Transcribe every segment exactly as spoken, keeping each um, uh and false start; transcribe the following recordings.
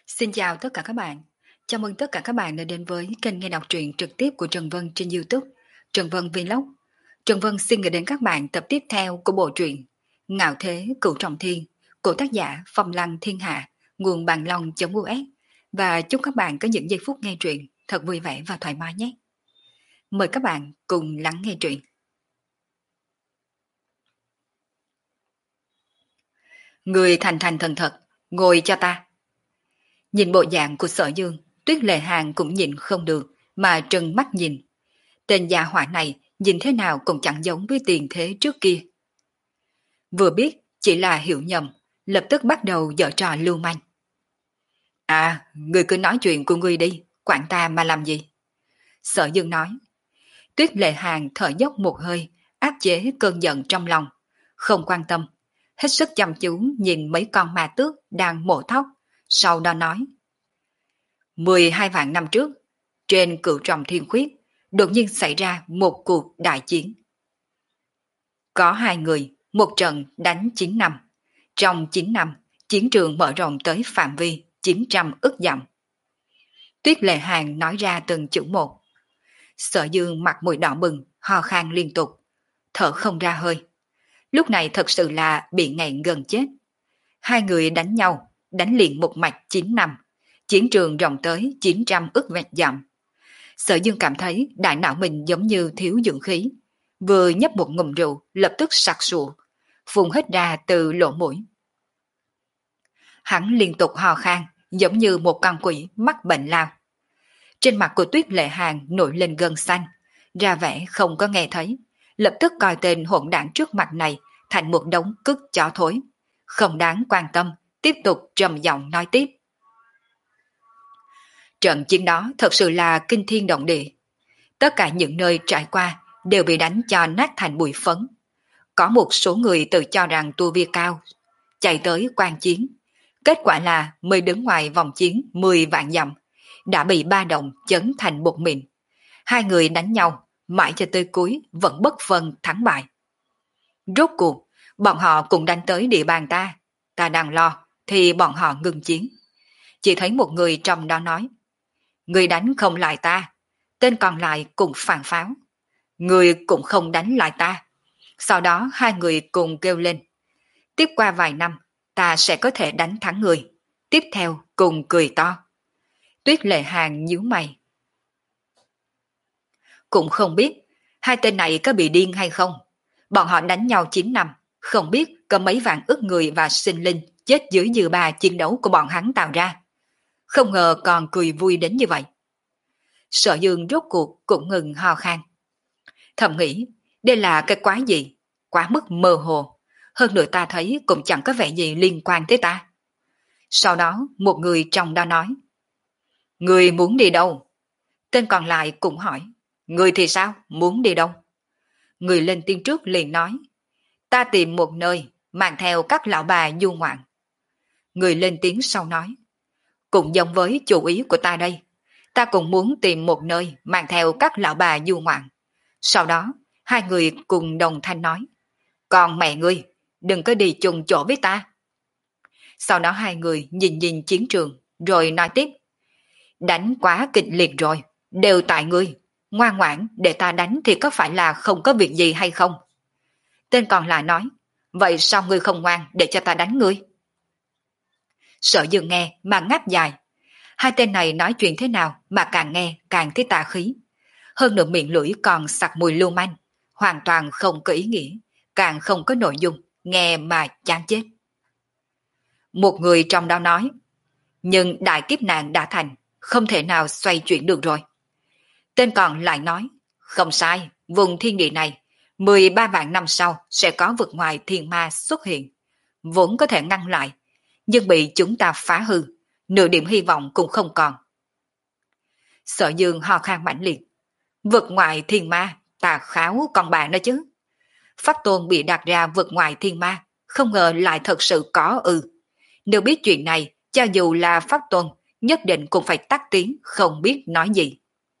Xin chào tất cả các bạn. Chào mừng tất cả các bạn đã đến với kênh nghe đọc truyện trực tiếp của Trần Vân trên YouTube, Trần Vân Vlog. Trần Vân xin gửi đến các bạn tập tiếp theo của bộ truyện Ngạo Thế Cửu Trọng Thiên của tác giả Phong Lăng Thiên Hạ, nguồn bàn long.us, và chúc các bạn có những giây phút nghe truyện thật vui vẻ và thoải mái nhé. Mời các bạn cùng lắng nghe truyện. Người thành thành thần thật, ngồi cho ta. Nhìn bộ dạng của Sở Dương, Tuyết Lệ Hàng cũng nhìn không được mà trừng mắt nhìn. Tên gia hỏa này nhìn thế nào cũng chẳng giống với tiền thế trước kia. Vừa biết chỉ là hiểu nhầm, lập tức bắt đầu giở trò lưu manh. À, người cứ nói chuyện của người đi, quản ta mà làm gì? Sở Dương nói. Tuyết Lệ Hàng thở dốc một hơi, áp chế cơn giận trong lòng, không quan tâm, hết sức chăm chú nhìn mấy con ma tước đang mổ thóc, sau đó nói. Mười hai vạn năm trước, trên Cửu Trọng Thiên Khuyết, đột nhiên xảy ra một cuộc đại chiến. Có hai người, một trận đánh chín năm. Trong chín năm, chiến trường mở rộng tới phạm vi chín trăm ức dặm. Tuyết Lệ Hàng nói ra từng chữ một. Sở Dương mặt mũi đỏ bừng, ho khan liên tục, thở không ra hơi. Lúc này thật sự là bị nghẹn gần chết. Hai người đánh nhau, đánh liền một mạch chín năm. Chiến trường rộng tới chín trăm ức vẹt dặm. Sở Dương cảm thấy đại não mình giống như thiếu dưỡng khí. Vừa nhấp một ngụm rượu, lập tức sặc sụa, phun hết ra từ lỗ mũi. Hắn liên tục hò khan, giống như một con quỷ mắc bệnh lao. Trên mặt của Tuyết Lệ Hàng nổi lên gân xanh, ra vẻ không có nghe thấy, lập tức coi tên hỗn đảng trước mặt này thành một đống cứt chó thối. Không đáng quan tâm, tiếp tục trầm giọng nói tiếp. Trận chiến đó thật sự là kinh thiên động địa. Tất cả những nơi trải qua đều bị đánh cho nát thành bụi phấn. Có một số người tự cho rằng tu vi cao, chạy tới quan chiến. Kết quả là mới đứng ngoài vòng chiến mười vạn dặm, đã bị ba đồng chấn thành bột mịn. Hai người đánh nhau, mãi cho tới cuối vẫn bất phân thắng bại. Rốt cuộc, bọn họ cũng đánh tới địa bàn ta. Ta đang lo, thì bọn họ ngừng chiến. Chỉ thấy một người trong đó nói. Người đánh không lại ta, tên còn lại cũng phản pháo. Người cũng không đánh lại ta. Sau đó hai người cùng kêu lên. Tiếp qua vài năm, ta sẽ có thể đánh thắng người. Tiếp theo cùng cười to. Tuyết Lệ Hàng nhíu mày. Cũng không biết, hai tên này có bị điên hay không. Bọn họ đánh nhau chín năm, không biết có mấy vạn ức người và sinh linh chết dưới dư ba chiến đấu của bọn hắn tạo ra. Không ngờ còn cười vui đến như vậy. Sở Dương rốt cuộc cũng ngừng ho khan. Thầm nghĩ, đây là cái quái gì? Quá mức mơ hồ. Hơn nữa ta thấy cũng chẳng có vẻ gì liên quan tới ta. Sau đó một người trong đó nói. Người muốn đi đâu? Tên còn lại cũng hỏi. Người thì sao? Muốn đi đâu? Người lên tiếng trước liền nói. Ta tìm một nơi, mang theo các lão bà du ngoạn. Người lên tiếng sau nói. Cũng giống với chủ ý của ta đây. Ta cũng muốn tìm một nơi mang theo các lão bà du ngoạn. Sau đó, hai người cùng đồng thanh nói. Còn mẹ ngươi, đừng có đi chung chỗ với ta. Sau đó hai người nhìn nhìn chiến trường, rồi nói tiếp. Đánh quá kịch liệt rồi, đều tại ngươi. Ngoan ngoãn để ta đánh thì có phải là không có việc gì hay không? Tên còn lại nói. Vậy sao ngươi không ngoan để cho ta đánh ngươi? Sở Dương nghe mà ngáp dài. Hai tên này nói chuyện thế nào mà càng nghe càng thấy tà khí. Hơn nữa miệng lưỡi còn sặc mùi lưu manh, hoàn toàn không có ý nghĩa, càng không có nội dung, nghe mà chán chết. Một người trong đó nói, nhưng đại kiếp nạn đã thành, không thể nào xoay chuyển được rồi. Tên còn lại nói, không sai, vùng thiên địa này, mười ba vạn năm sau sẽ có vực ngoài thiên ma xuất hiện, vốn có thể ngăn lại, nhưng bị chúng ta phá hư, nửa điểm hy vọng cũng không còn. Sở Dương ho khan mãnh liệt. Vực ngoại thiên ma, tà kháo con bà đó chứ. Pháp Tôn bị đặt ra vực ngoại thiên ma, không ngờ lại thật sự có ư. Nếu biết chuyện này, cho dù là Pháp Tôn, nhất định cũng phải tắt tiếng, không biết nói gì.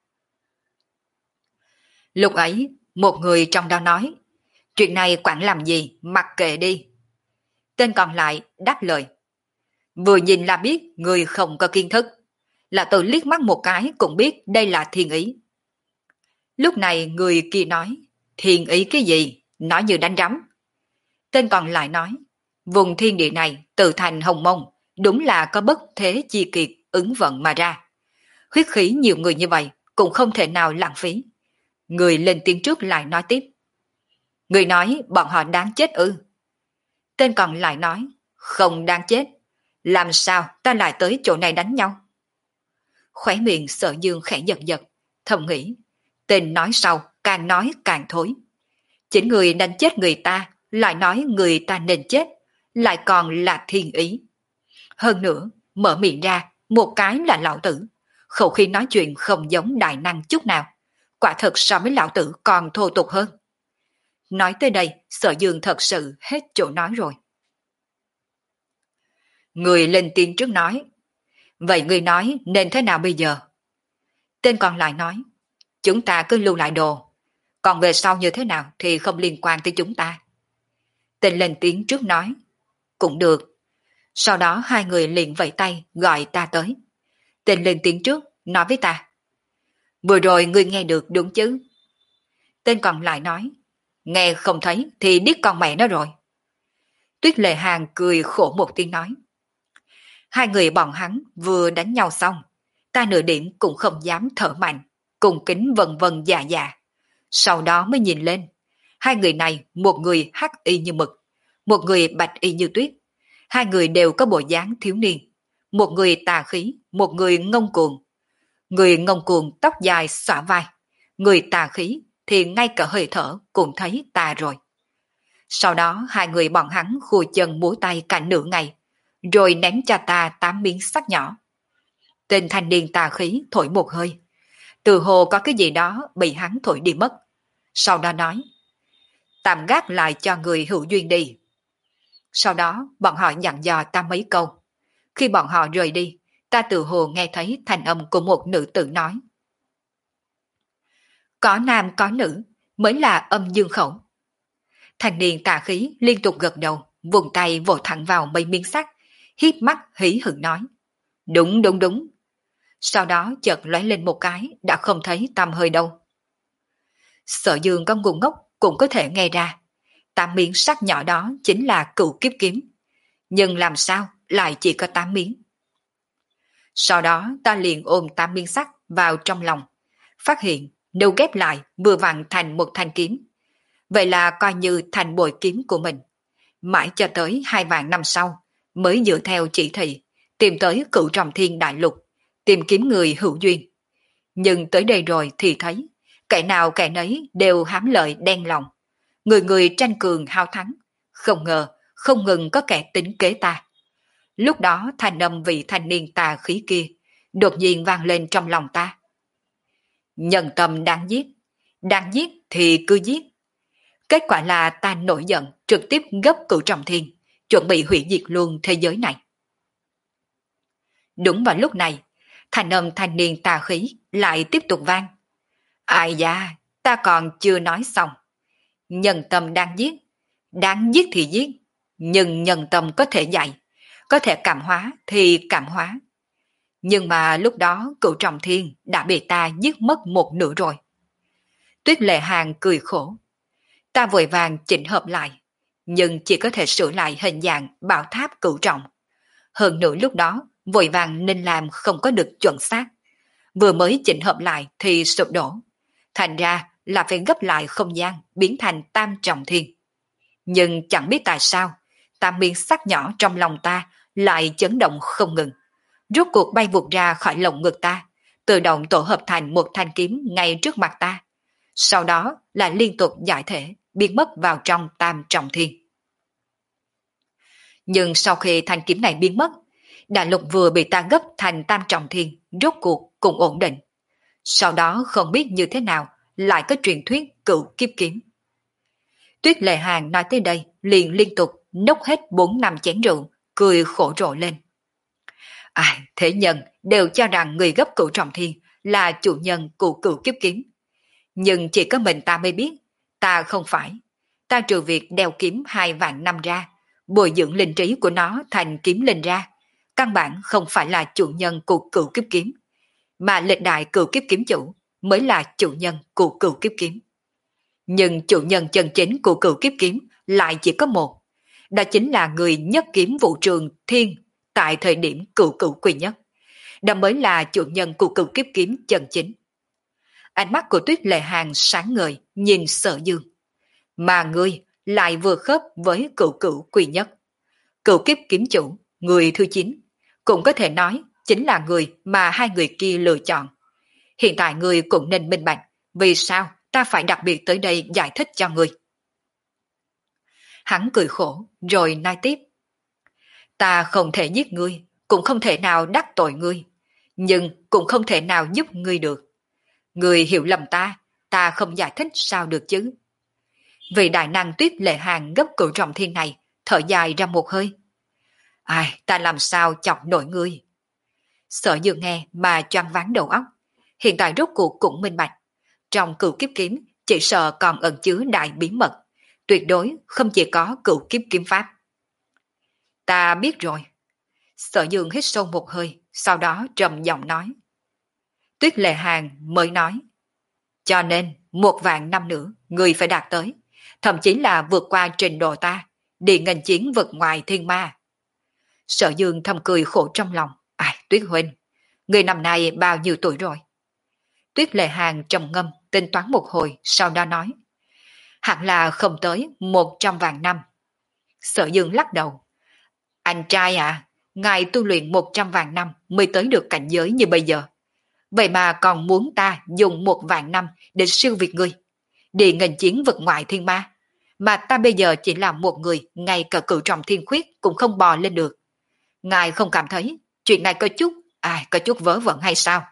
Lúc ấy, một người trong đó nói, chuyện này quản làm gì, mặc kệ đi. Tên còn lại đáp lời. Vừa nhìn là biết người không có kiến thức. Là tôi liếc mắt một cái cũng biết đây là thiên ý. Lúc này người kia nói, thiên ý cái gì, nói như đánh rắm. Tên còn lại nói, vùng thiên địa này từ thành hồng mông, đúng là có bất thế chi kiệt ứng vận mà ra. Huyết khí nhiều người như vậy cũng không thể nào lãng phí. Người lên tiếng trước lại nói tiếp. Người nói bọn họ đáng chết ư? Tên còn lại nói, không đáng chết. Làm sao ta lại tới chỗ này đánh nhau? Khóe miệng Sở Dương khẽ giật giật, thầm nghĩ, tên nói sau càng nói càng thối. Chính người đánh chết người ta, lại nói người ta nên chết, lại còn là thiên ý. Hơn nữa, mở miệng ra, một cái là lão tử, khẩu khí nói chuyện không giống đại năng chút nào. Quả thật so với lão tử còn thô tục hơn. Nói tới đây, Sở Dương thật sự hết chỗ nói rồi. Người lên tiếng trước nói, vậy người nói nên thế nào bây giờ? Tên còn lại nói, chúng ta cứ lưu lại đồ, còn về sau như thế nào thì không liên quan tới chúng ta. Tên lên tiếng trước nói, cũng được. Sau đó hai người liền vẫy tay gọi ta tới. Tên lên tiếng trước nói với ta, vừa rồi ngươi nghe được đúng chứ? Tên còn lại nói, nghe không thấy thì điếc con mẹ nó rồi. Tuyết Lệ Hàng cười khổ một tiếng nói, hai người bọn hắn vừa đánh nhau xong, ta nửa điểm cũng không dám thở mạnh, cùng kính vần vần dạ dạ. Sau đó mới nhìn lên, hai người này một người hắc y như mực, một người bạch y như tuyết. Hai người đều có bộ dáng thiếu niên, một người tà khí, một người ngông cuồng. Người ngông cuồng tóc dài xõa vai, người tà khí thì ngay cả hơi thở cũng thấy tà rồi. Sau đó hai người bọn hắn khua chân múa tay cả nửa ngày, rồi ném cho ta tám miếng sắt nhỏ. Tên thanh niên tà khí thổi một hơi, từ hồ có cái gì đó bị hắn thổi đi mất. Sau đó nói, tạm gác lại cho người hữu duyên đi. Sau đó bọn họ dặn dò ta mấy câu. Khi bọn họ rời đi, ta từ hồ nghe thấy thanh âm của một nữ tử nói, có nam có nữ mới là âm dương khẩu. Thanh niên tà khí liên tục gật đầu, vùng tay vỗ thẳng vào mấy miếng sắt, hiếp mắt hí hửng nói, đúng đúng đúng. Sau đó chợt lóe lên một cái, đã không thấy tăm hơi đâu. Sở Dương có ngu ngốc cũng có thể nghe ra, tám miếng sắt nhỏ đó chính là cửu kiếp kiếm. Nhưng làm sao lại chỉ có tám miếng? Sau đó ta liền ôm tám miếng sắt vào trong lòng, phát hiện nếu ghép lại vừa vặn thành một thanh kiếm. Vậy là coi như thành bội kiếm của mình. Mãi cho tới hai vạn năm sau, mới dựa theo chỉ thị, tìm tới cửu trọng thiên đại lục, tìm kiếm người hữu duyên. Nhưng tới đây rồi thì thấy, kẻ nào kẻ nấy đều hám lợi đen lòng. Người người tranh cường hao thắng, không ngờ không ngừng có kẻ tính kế ta. Lúc đó thanh âm vị thanh niên tà khí kia đột nhiên vang lên trong lòng ta. Nhân tâm đáng giết, đáng giết thì cứ giết. Kết quả là ta nổi giận trực tiếp gấp cửu trọng thiên, chuẩn bị hủy diệt luôn thế giới này. Đúng vào lúc này, thanh âm thanh niên tà khí lại tiếp tục vang. Ai da, ta còn chưa nói xong. Nhân tâm đang giết, đáng giết thì giết, nhưng nhân tâm có thể dạy, có thể cảm hóa thì cảm hóa. Nhưng mà lúc đó cửu trọng thiên đã bị ta giết mất một nửa rồi. Tuyết Lệ Hàng cười khổ. Ta vội vàng chỉnh hợp lại, nhưng chỉ có thể sửa lại hình dạng bảo tháp cửu trọng. Hơn nữa lúc đó, vội vàng nên làm không có được chuẩn xác. Vừa mới chỉnh hợp lại thì sụp đổ. Thành ra là phải gấp lại không gian, biến thành tam trọng thiên. Nhưng chẳng biết tại sao, tam miếng sắt nhỏ trong lòng ta lại chấn động không ngừng. Rốt cuộc bay vụt ra khỏi lồng ngực ta, tự động tổ hợp thành một thanh kiếm ngay trước mặt ta. Sau đó là liên tục giải thể, biến mất vào trong tam trọng thiên. Nhưng sau khi thanh kiếm này biến mất, đại lục vừa bị ta gấp thành tam trọng thiên, rốt cuộc cũng ổn định. Sau đó không biết như thế nào, lại có truyền thuyết cửu kiếp kiếm. Tuyết Lệ Hàng nói tới đây, liền liên tục nốc hết bốn năm chén rượu, cười khổ rộ lên. Ai, thế nhân đều cho rằng người gấp cửu trọng thiên là chủ nhân của cửu kiếp kiếm. Nhưng chỉ có mình ta mới biết, ta không phải. Ta trừ việc đeo kiếm hai vạn năm ra, bồi dưỡng linh trí của nó thành kiếm linh ra, căn bản không phải là chủ nhân của cửu kiếp kiếm, mà lịch đại cửu kiếp kiếm chủ mới là chủ nhân của cửu kiếp kiếm. Nhưng chủ nhân chân chính của cửu kiếp kiếm lại chỉ có một, đó chính là người nhất kiếm vũ trường thiên tại thời điểm cửu cửu quy nhất. Đó mới là chủ nhân của cửu kiếp kiếm chân chính. Ánh mắt của Tuyết Lệ Hàng sáng ngời nhìn Sở Dương. Mà ngươi lại vừa khớp với cửu cửu quy nhất. Cửu kiếp kiếm chủ, người thứ chín, cũng có thể nói chính là người mà hai người kia lựa chọn. Hiện tại ngươi cũng nên minh bạch, vì sao ta phải đặc biệt tới đây giải thích cho ngươi. Hắn cười khổ, rồi nói tiếp. Ta không thể giết ngươi, cũng không thể nào đắc tội ngươi, nhưng cũng không thể nào giúp ngươi được. Ngươi hiểu lầm ta, ta không giải thích sao được chứ. Vị đại năng Tuyết Lệ Hàng gấp cửu trọng thiên này, thở dài ra một hơi. Ai, ta làm sao chọc nổi ngươi. Sở Dương nghe mà choáng váng đầu óc, hiện tại rốt cuộc cũng minh bạch. Trong cửu kiếp kiếm chỉ sợ còn ẩn chứa đại bí mật, tuyệt đối không chỉ có cửu kiếp kiếm pháp. Ta biết rồi. Sở Dương hít sâu một hơi, sau đó trầm giọng nói. Tuyết Lệ Hàng mới nói. Cho nên, một vạn năm nữa, người phải đạt tới, thậm chí là vượt qua trình độ ta, đi nghênh chiến vực ngoài thiên ma. Sở Dương thầm cười khổ trong lòng. Ai, Tuyết Huynh, người năm nay bao nhiêu tuổi rồi? Tuyết Lệ Hàng trầm ngâm, tính toán một hồi, sau đó nói. Hẳn là không tới một trăm vạn năm. Sở Dương lắc đầu. Anh trai à, ngài tu luyện một trăm vạn năm mới tới được cảnh giới như bây giờ. Vậy mà còn muốn ta dùng một vạn năm để siêu việt ngươi, đi nghênh chiến vực ngoại thiên ma. Mà ta bây giờ chỉ là một người, ngay cả cửu trọng thiên khuyết cũng không bò lên được. Ngài không cảm thấy chuyện này có chút, ai có chút vớ vẩn hay sao?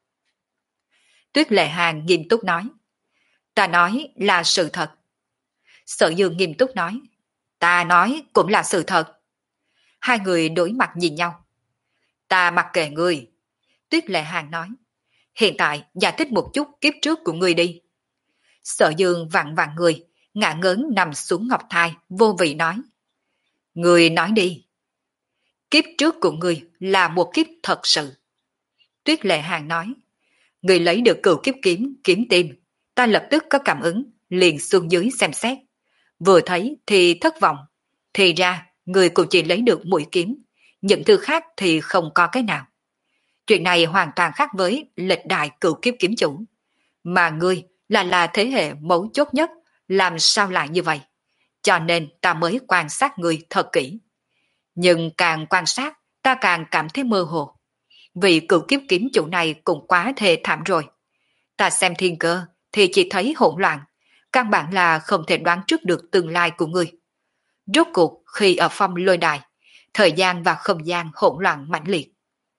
Tuyết Lệ Hàng nghiêm túc nói. Ta nói là sự thật. Sở Dương nghiêm túc nói. Ta nói cũng là sự thật. Hai người đối mặt nhìn nhau. Ta mặc kệ ngươi. Tuyết Lệ Hàng nói. Hiện tại giải thích một chút kiếp trước của ngươi đi. Sở Dương vặn vặn người, ngả ngớn nằm xuống ngọc thai, vô vị nói. Ngươi nói đi. Kiếp trước của ngươi là một kiếp thật sự. Tuyết Lệ Hàng nói. Ngươi lấy được cửu kiếp kiếm, kiếm tim. Ta lập tức có cảm ứng, liền xuống dưới xem xét. Vừa thấy thì thất vọng. Thì ra, ngươi cũng chỉ lấy được mũi kiếm. Những thứ khác thì không có cái nào. Chuyện này hoàn toàn khác với lịch đại cửu kiếp kiếm chủ. Mà ngươi là là thế hệ mấu chốt nhất, làm sao lại như vậy? Cho nên ta mới quan sát ngươi thật kỹ. Nhưng càng quan sát, ta càng cảm thấy mơ hồ. Vì cửu kiếp kiếm chủ này cũng quá thê thảm rồi. Ta xem thiên cơ thì chỉ thấy hỗn loạn, căn bản là không thể đoán trước được tương lai của ngươi. Rốt cuộc khi ở phong lôi đài, thời gian và không gian hỗn loạn mãnh liệt.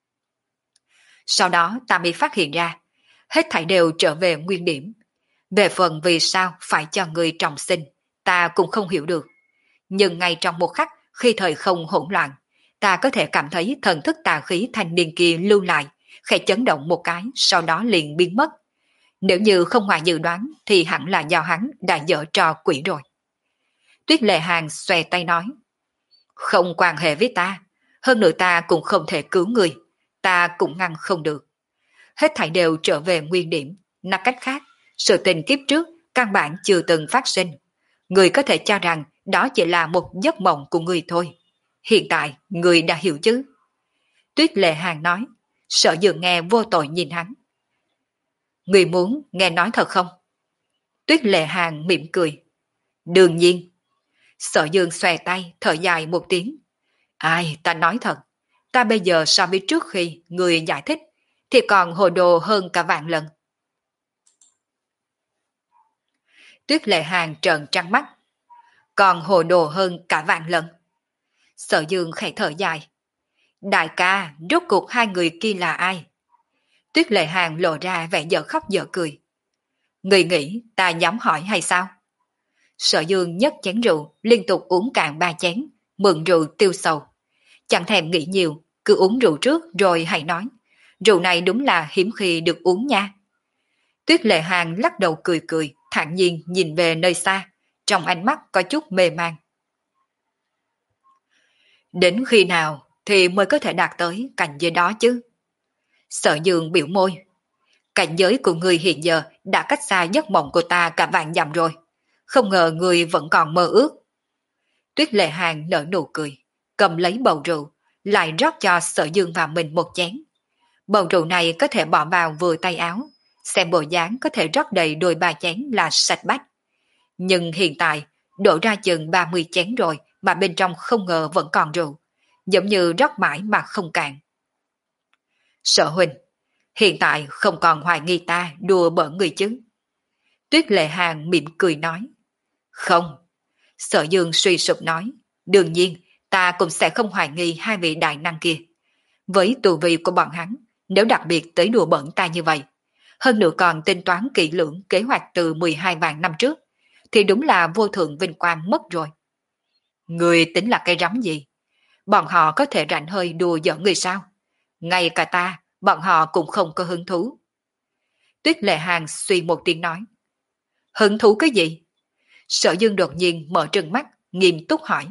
Sau đó ta mới phát hiện ra, hết thảy đều trở về nguyên điểm. Về phần vì sao phải cho ngươi trọng sinh, ta cũng không hiểu được. Nhưng ngay trong một khắc khi thời không hỗn loạn, ta có thể cảm thấy thần thức tà khí thanh niên kia lưu lại, khẽ chấn động một cái, sau đó liền biến mất. Nếu như không ngoài dự đoán thì hẳn là do hắn đã dở trò quỷ rồi. Tuyết Lệ Hàng xòe tay nói. Không quan hệ với ta, hơn nữa ta cũng không thể cứu người, ta cũng ngăn không được. Hết thảy đều trở về nguyên điểm, nói cách khác, sự tình kiếp trước căn bản chưa từng phát sinh. Người có thể cho rằng đó chỉ là một giấc mộng của người thôi. Hiện tại, người đã hiểu chứ? Tuyết Lệ Hàng nói, Sở Dương nghe vô tội nhìn hắn. Người muốn nghe nói thật không? Tuyết Lệ Hàng mỉm cười. Đương nhiên. Sở Dương xòe tay, thở dài một tiếng. Ai, ta nói thật, ta bây giờ so với trước khi người giải thích, thì còn hồ đồ hơn cả vạn lần. Tuyết Lệ Hàng trợn trắng mắt. Còn hồ đồ hơn cả vạn lần. Sở Dương khẽ thở dài. Đại ca, rốt cuộc hai người kia là ai? Tuyết Lệ Hàng lộ ra vẻ dở khóc dở cười. Người nghĩ ta dám hỏi hay sao? Sở Dương nhấc chén rượu, liên tục uống cạn ba chén, mượn rượu tiêu sầu. Chẳng thèm nghĩ nhiều, cứ uống rượu trước rồi hãy nói. Rượu này đúng là hiếm khi được uống nha. Tuyết Lệ Hàng lắc đầu cười cười, thản nhiên nhìn về nơi xa, trong ánh mắt có chút mê man. Đến khi nào thì mới có thể đạt tới cảnh giới đó chứ. Sở Dương biểu môi. Cảnh giới của người hiện giờ đã cách xa giấc mộng của ta cả vạn dặm rồi. Không ngờ người vẫn còn mơ ước. Tuyết Lệ Hàng nở nụ cười, cầm lấy bầu rượu, lại rót cho Sở Dương và mình một chén. Bầu rượu này có thể bỏ vào vừa tay áo, xem bộ dáng có thể rót đầy đôi ba chén là sạch bách. Nhưng hiện tại, đổ ra chừng ba mươi chén rồi mà bên trong không ngờ vẫn còn rượu, giống như rót mãi mà không cạn. Sở huynh, hiện tại không còn hoài nghi ta đùa bỡn người chứ? Tuyết Lệ Hàng mỉm cười nói. Không. Sở Dương suy sụp nói. Đương nhiên, ta cũng sẽ không hoài nghi hai vị đại năng kia. Với tù vi của bọn hắn, nếu đặc biệt tới đùa bỡn ta như vậy, hơn nữa còn tính toán kỹ lưỡng kế hoạch từ mười hai vạn năm trước, thì đúng là vô thượng vinh quang mất rồi. Người tính là cái rắm gì? Bọn họ có thể rảnh hơi đùa giỡn người sao? Ngay cả ta, bọn họ cũng không có hứng thú. Tuyết Lệ Hàng suy một tiếng nói. Hứng thú cái gì? Sở Dương đột nhiên mở trừng mắt, nghiêm túc hỏi.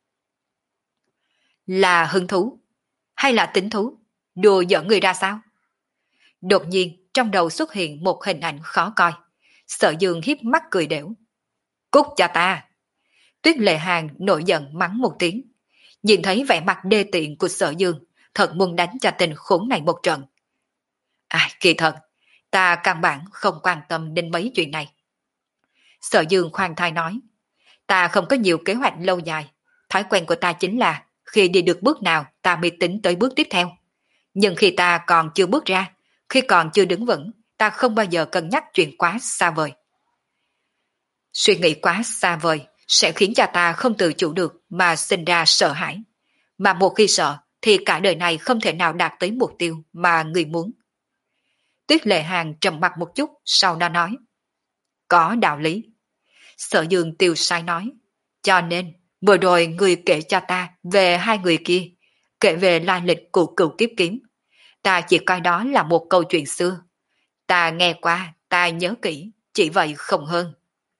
Là hứng thú? Hay là tính thú? Đùa giỡn người ra sao? Đột nhiên trong đầu xuất hiện một hình ảnh khó coi. Sở Dương hiếp mắt cười đểu. Cút cho ta! Tuyết Lệ Hàng nổi giận mắng một tiếng. Nhìn thấy vẻ mặt đê tiện của Sở Dương, thật muốn đánh cho tên khốn này một trận. À, kỳ thật, ta căn bản không quan tâm đến mấy chuyện này. Sở Dương khoan thai nói, ta không có nhiều kế hoạch lâu dài. Thói quen của ta chính là khi đi được bước nào ta mới tính tới bước tiếp theo. Nhưng khi ta còn chưa bước ra, khi còn chưa đứng vững, ta không bao giờ cân nhắc chuyện quá xa vời. Suy nghĩ quá xa vời sẽ khiến cho ta không tự chủ được mà sinh ra sợ hãi. Mà một khi sợ thì cả đời này không thể nào đạt tới mục tiêu mà người muốn. Tuyết Lệ Hàng trầm mặt một chút, sau đó nói. Có đạo lý. Sở Dương tiêu sai nói. Cho nên, vừa rồi người kể cho ta về hai người kia, kể về lai lịch của Cửu Kiếp Kiếm. Ta chỉ coi đó là một câu chuyện xưa. Ta nghe qua, ta nhớ kỹ, chỉ vậy không hơn.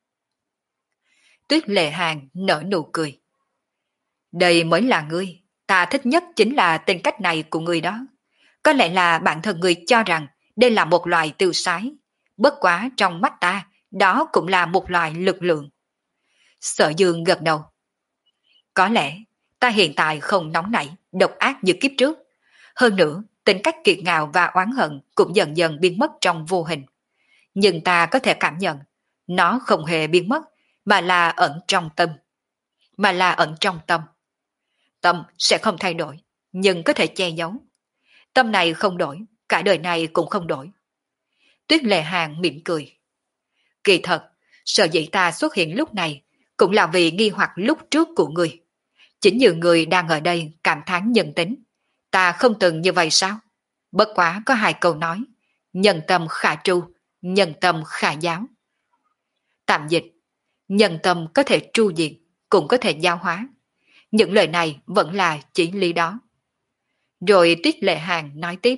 Tuyết Lệ Hàng nở nụ cười. Đây mới là ngươi, ta thích nhất chính là tên cách này của ngươi đó. Có lẽ là bản thân ngươi cho rằng đây là một loài tiêu sái, bất quá trong mắt ta, đó cũng là một loài lực lượng. Sở Dương gật đầu. Có lẽ, ta hiện tại không nóng nảy, độc ác như kiếp trước. Hơn nữa, tính cách kiệt ngạo và oán hận cũng dần dần biến mất trong vô hình. Nhưng ta có thể cảm nhận, nó không hề biến mất, mà là ẩn trong tâm. Mà là ẩn trong tâm. Tâm sẽ không thay đổi, nhưng có thể che giấu. Tâm này không đổi, cả đời này cũng không đổi. Tuyết Lệ Hàng mỉm cười. Kỳ thật, sở dĩ ta xuất hiện lúc này cũng là vì nghi hoặc lúc trước của người. Chính như người đang ở đây cảm thán nhân tính. Ta không từng như vậy sao? Bất quá có hai câu nói. Nhân tâm khả tru, nhân tâm khả giáo. Tạm dịch, nhân tâm có thể tru diệt, cũng có thể giáo hóa. Những lời này vẫn là chỉ lý đó. Rồi Tuyết Lệ Hàng nói tiếp.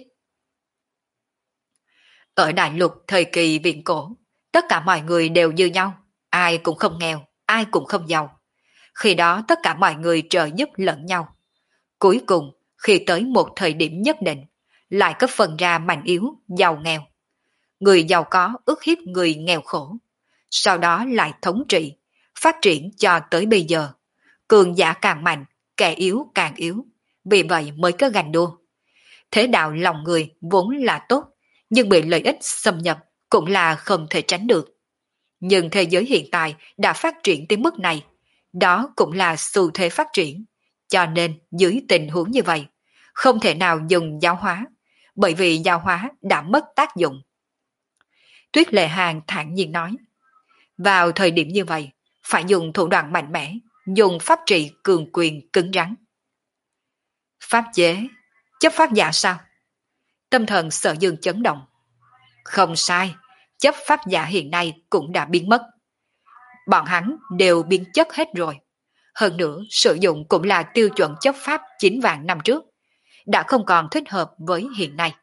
Ở đại lục thời kỳ viễn cổ, tất cả mọi người đều như nhau, ai cũng không nghèo, ai cũng không giàu. Khi đó tất cả mọi người trợ giúp lẫn nhau. Cuối cùng, khi tới một thời điểm nhất định, lại có phần ra mạnh yếu, giàu nghèo. Người giàu có ức hiếp người nghèo khổ. Sau đó lại thống trị, phát triển cho tới bây giờ. Cường giả càng mạnh, kẻ yếu càng yếu. Vì vậy mới có ganh đua. Thế đạo lòng người vốn là tốt, nhưng bị lợi ích xâm nhập cũng là không thể tránh được. Nhưng thế giới hiện tại đã phát triển tới mức này, đó cũng là xu thế phát triển. Cho nên dưới tình huống như vậy, không thể nào dùng giáo hóa, bởi vì giáo hóa đã mất tác dụng. Tuyết Lệ Hàng thản nhiên nói, vào thời điểm như vậy, phải dùng thủ đoạn mạnh mẽ, dùng pháp trị cường quyền cứng rắn. Pháp chế, chấp pháp giả sao? Tâm thần Sở Dương chấn động. Không sai, chấp pháp giả hiện nay cũng đã biến mất. Bọn hắn đều biến chất hết rồi. Hơn nữa, sử dụng cũng là tiêu chuẩn chấp pháp chín vạn năm trước, đã không còn thích hợp với hiện nay.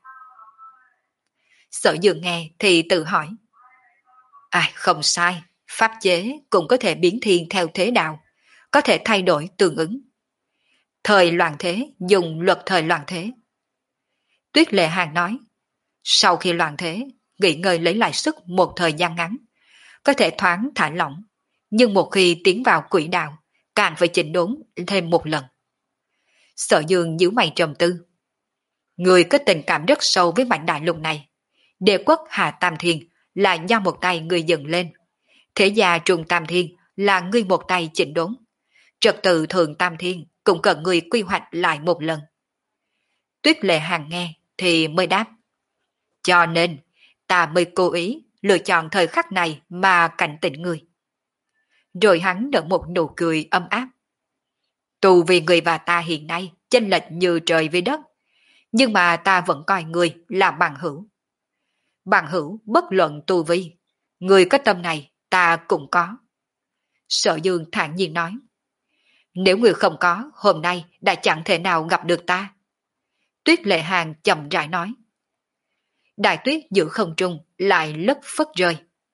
Sở Dương nghe thì tự hỏi. À, không sai, pháp chế cũng có thể biến thiên theo thế đạo, có thể thay đổi tương ứng. Thời loạn thế, dùng luật thời loạn thế. Tuyết Lệ Hàng nói, sau khi loạn thế, nghỉ ngơi lấy lại sức một thời gian ngắn, có thể thoáng thả lỏng, nhưng một khi tiến vào quỹ đạo, càng phải chỉnh đốn thêm một lần. Sở Dương nhíu mày trầm tư. Người có tình cảm rất sâu với mảnh đại lục này. Đế quốc Hà Tam Thiên là do một tay người dựng lên. Thế gia Trung Tam Thiên là người một tay chỉnh đốn. Trật tự Thượng Tam Thiên cũng cần người quy hoạch lại một lần. Tuyết Lệ Hàng nghe thì mới đáp. Cho nên, ta mới cố ý lựa chọn thời khắc này mà cảnh tỉnh người. Rồi hắn nở một nụ cười ấm áp. Tù vì người và ta hiện nay chênh lệch như trời với đất, nhưng mà ta vẫn coi người là bằng hữu. Bằng hữu bất luận tu vi, người có tâm này ta cũng có. Sở Dương thản nhiên nói. Nếu người không có, hôm nay đã chẳng thể nào gặp được ta. Tuyết Lệ Hàng chậm rãi nói. Đại tuyết giữa không trung lại lất phất rơi.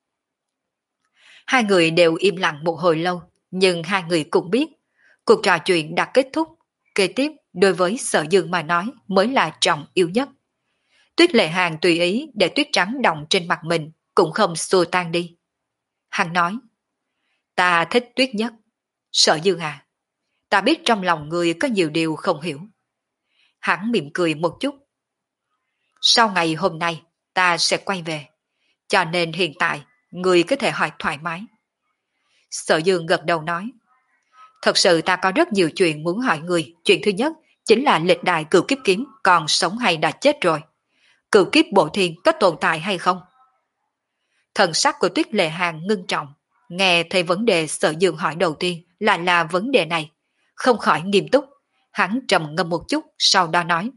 Hai người đều im lặng một hồi lâu, nhưng hai người cũng biết, cuộc trò chuyện đã kết thúc. Kế tiếp, đối với Sở Dương mà nói mới là trọng yếu nhất. Tuyết Lệ Hàng tùy ý để tuyết trắng đọng trên mặt mình, cũng không xua tan đi. Hắn nói, ta thích tuyết nhất. Sở Dương à, ta biết trong lòng người có nhiều điều không hiểu. Hắn mỉm cười một chút. Sau ngày hôm nay, ta sẽ quay về. Cho nên hiện tại, người có thể hỏi thoải mái. Sở Dương gật đầu nói. Thật sự ta có rất nhiều chuyện muốn hỏi người. Chuyện thứ nhất chính là lịch đại cửu kiếp kiếm còn sống hay đã chết rồi. Cửu kiếp bộ thiên có tồn tại hay không? Thần sắc của Tuyết Lệ Hàng ngưng trọng. Nghe thấy vấn đề Sở Dương hỏi đầu tiên lại là vấn đề này. Không khỏi nghiêm túc. Hắn trầm ngâm một chút, sau đó nói.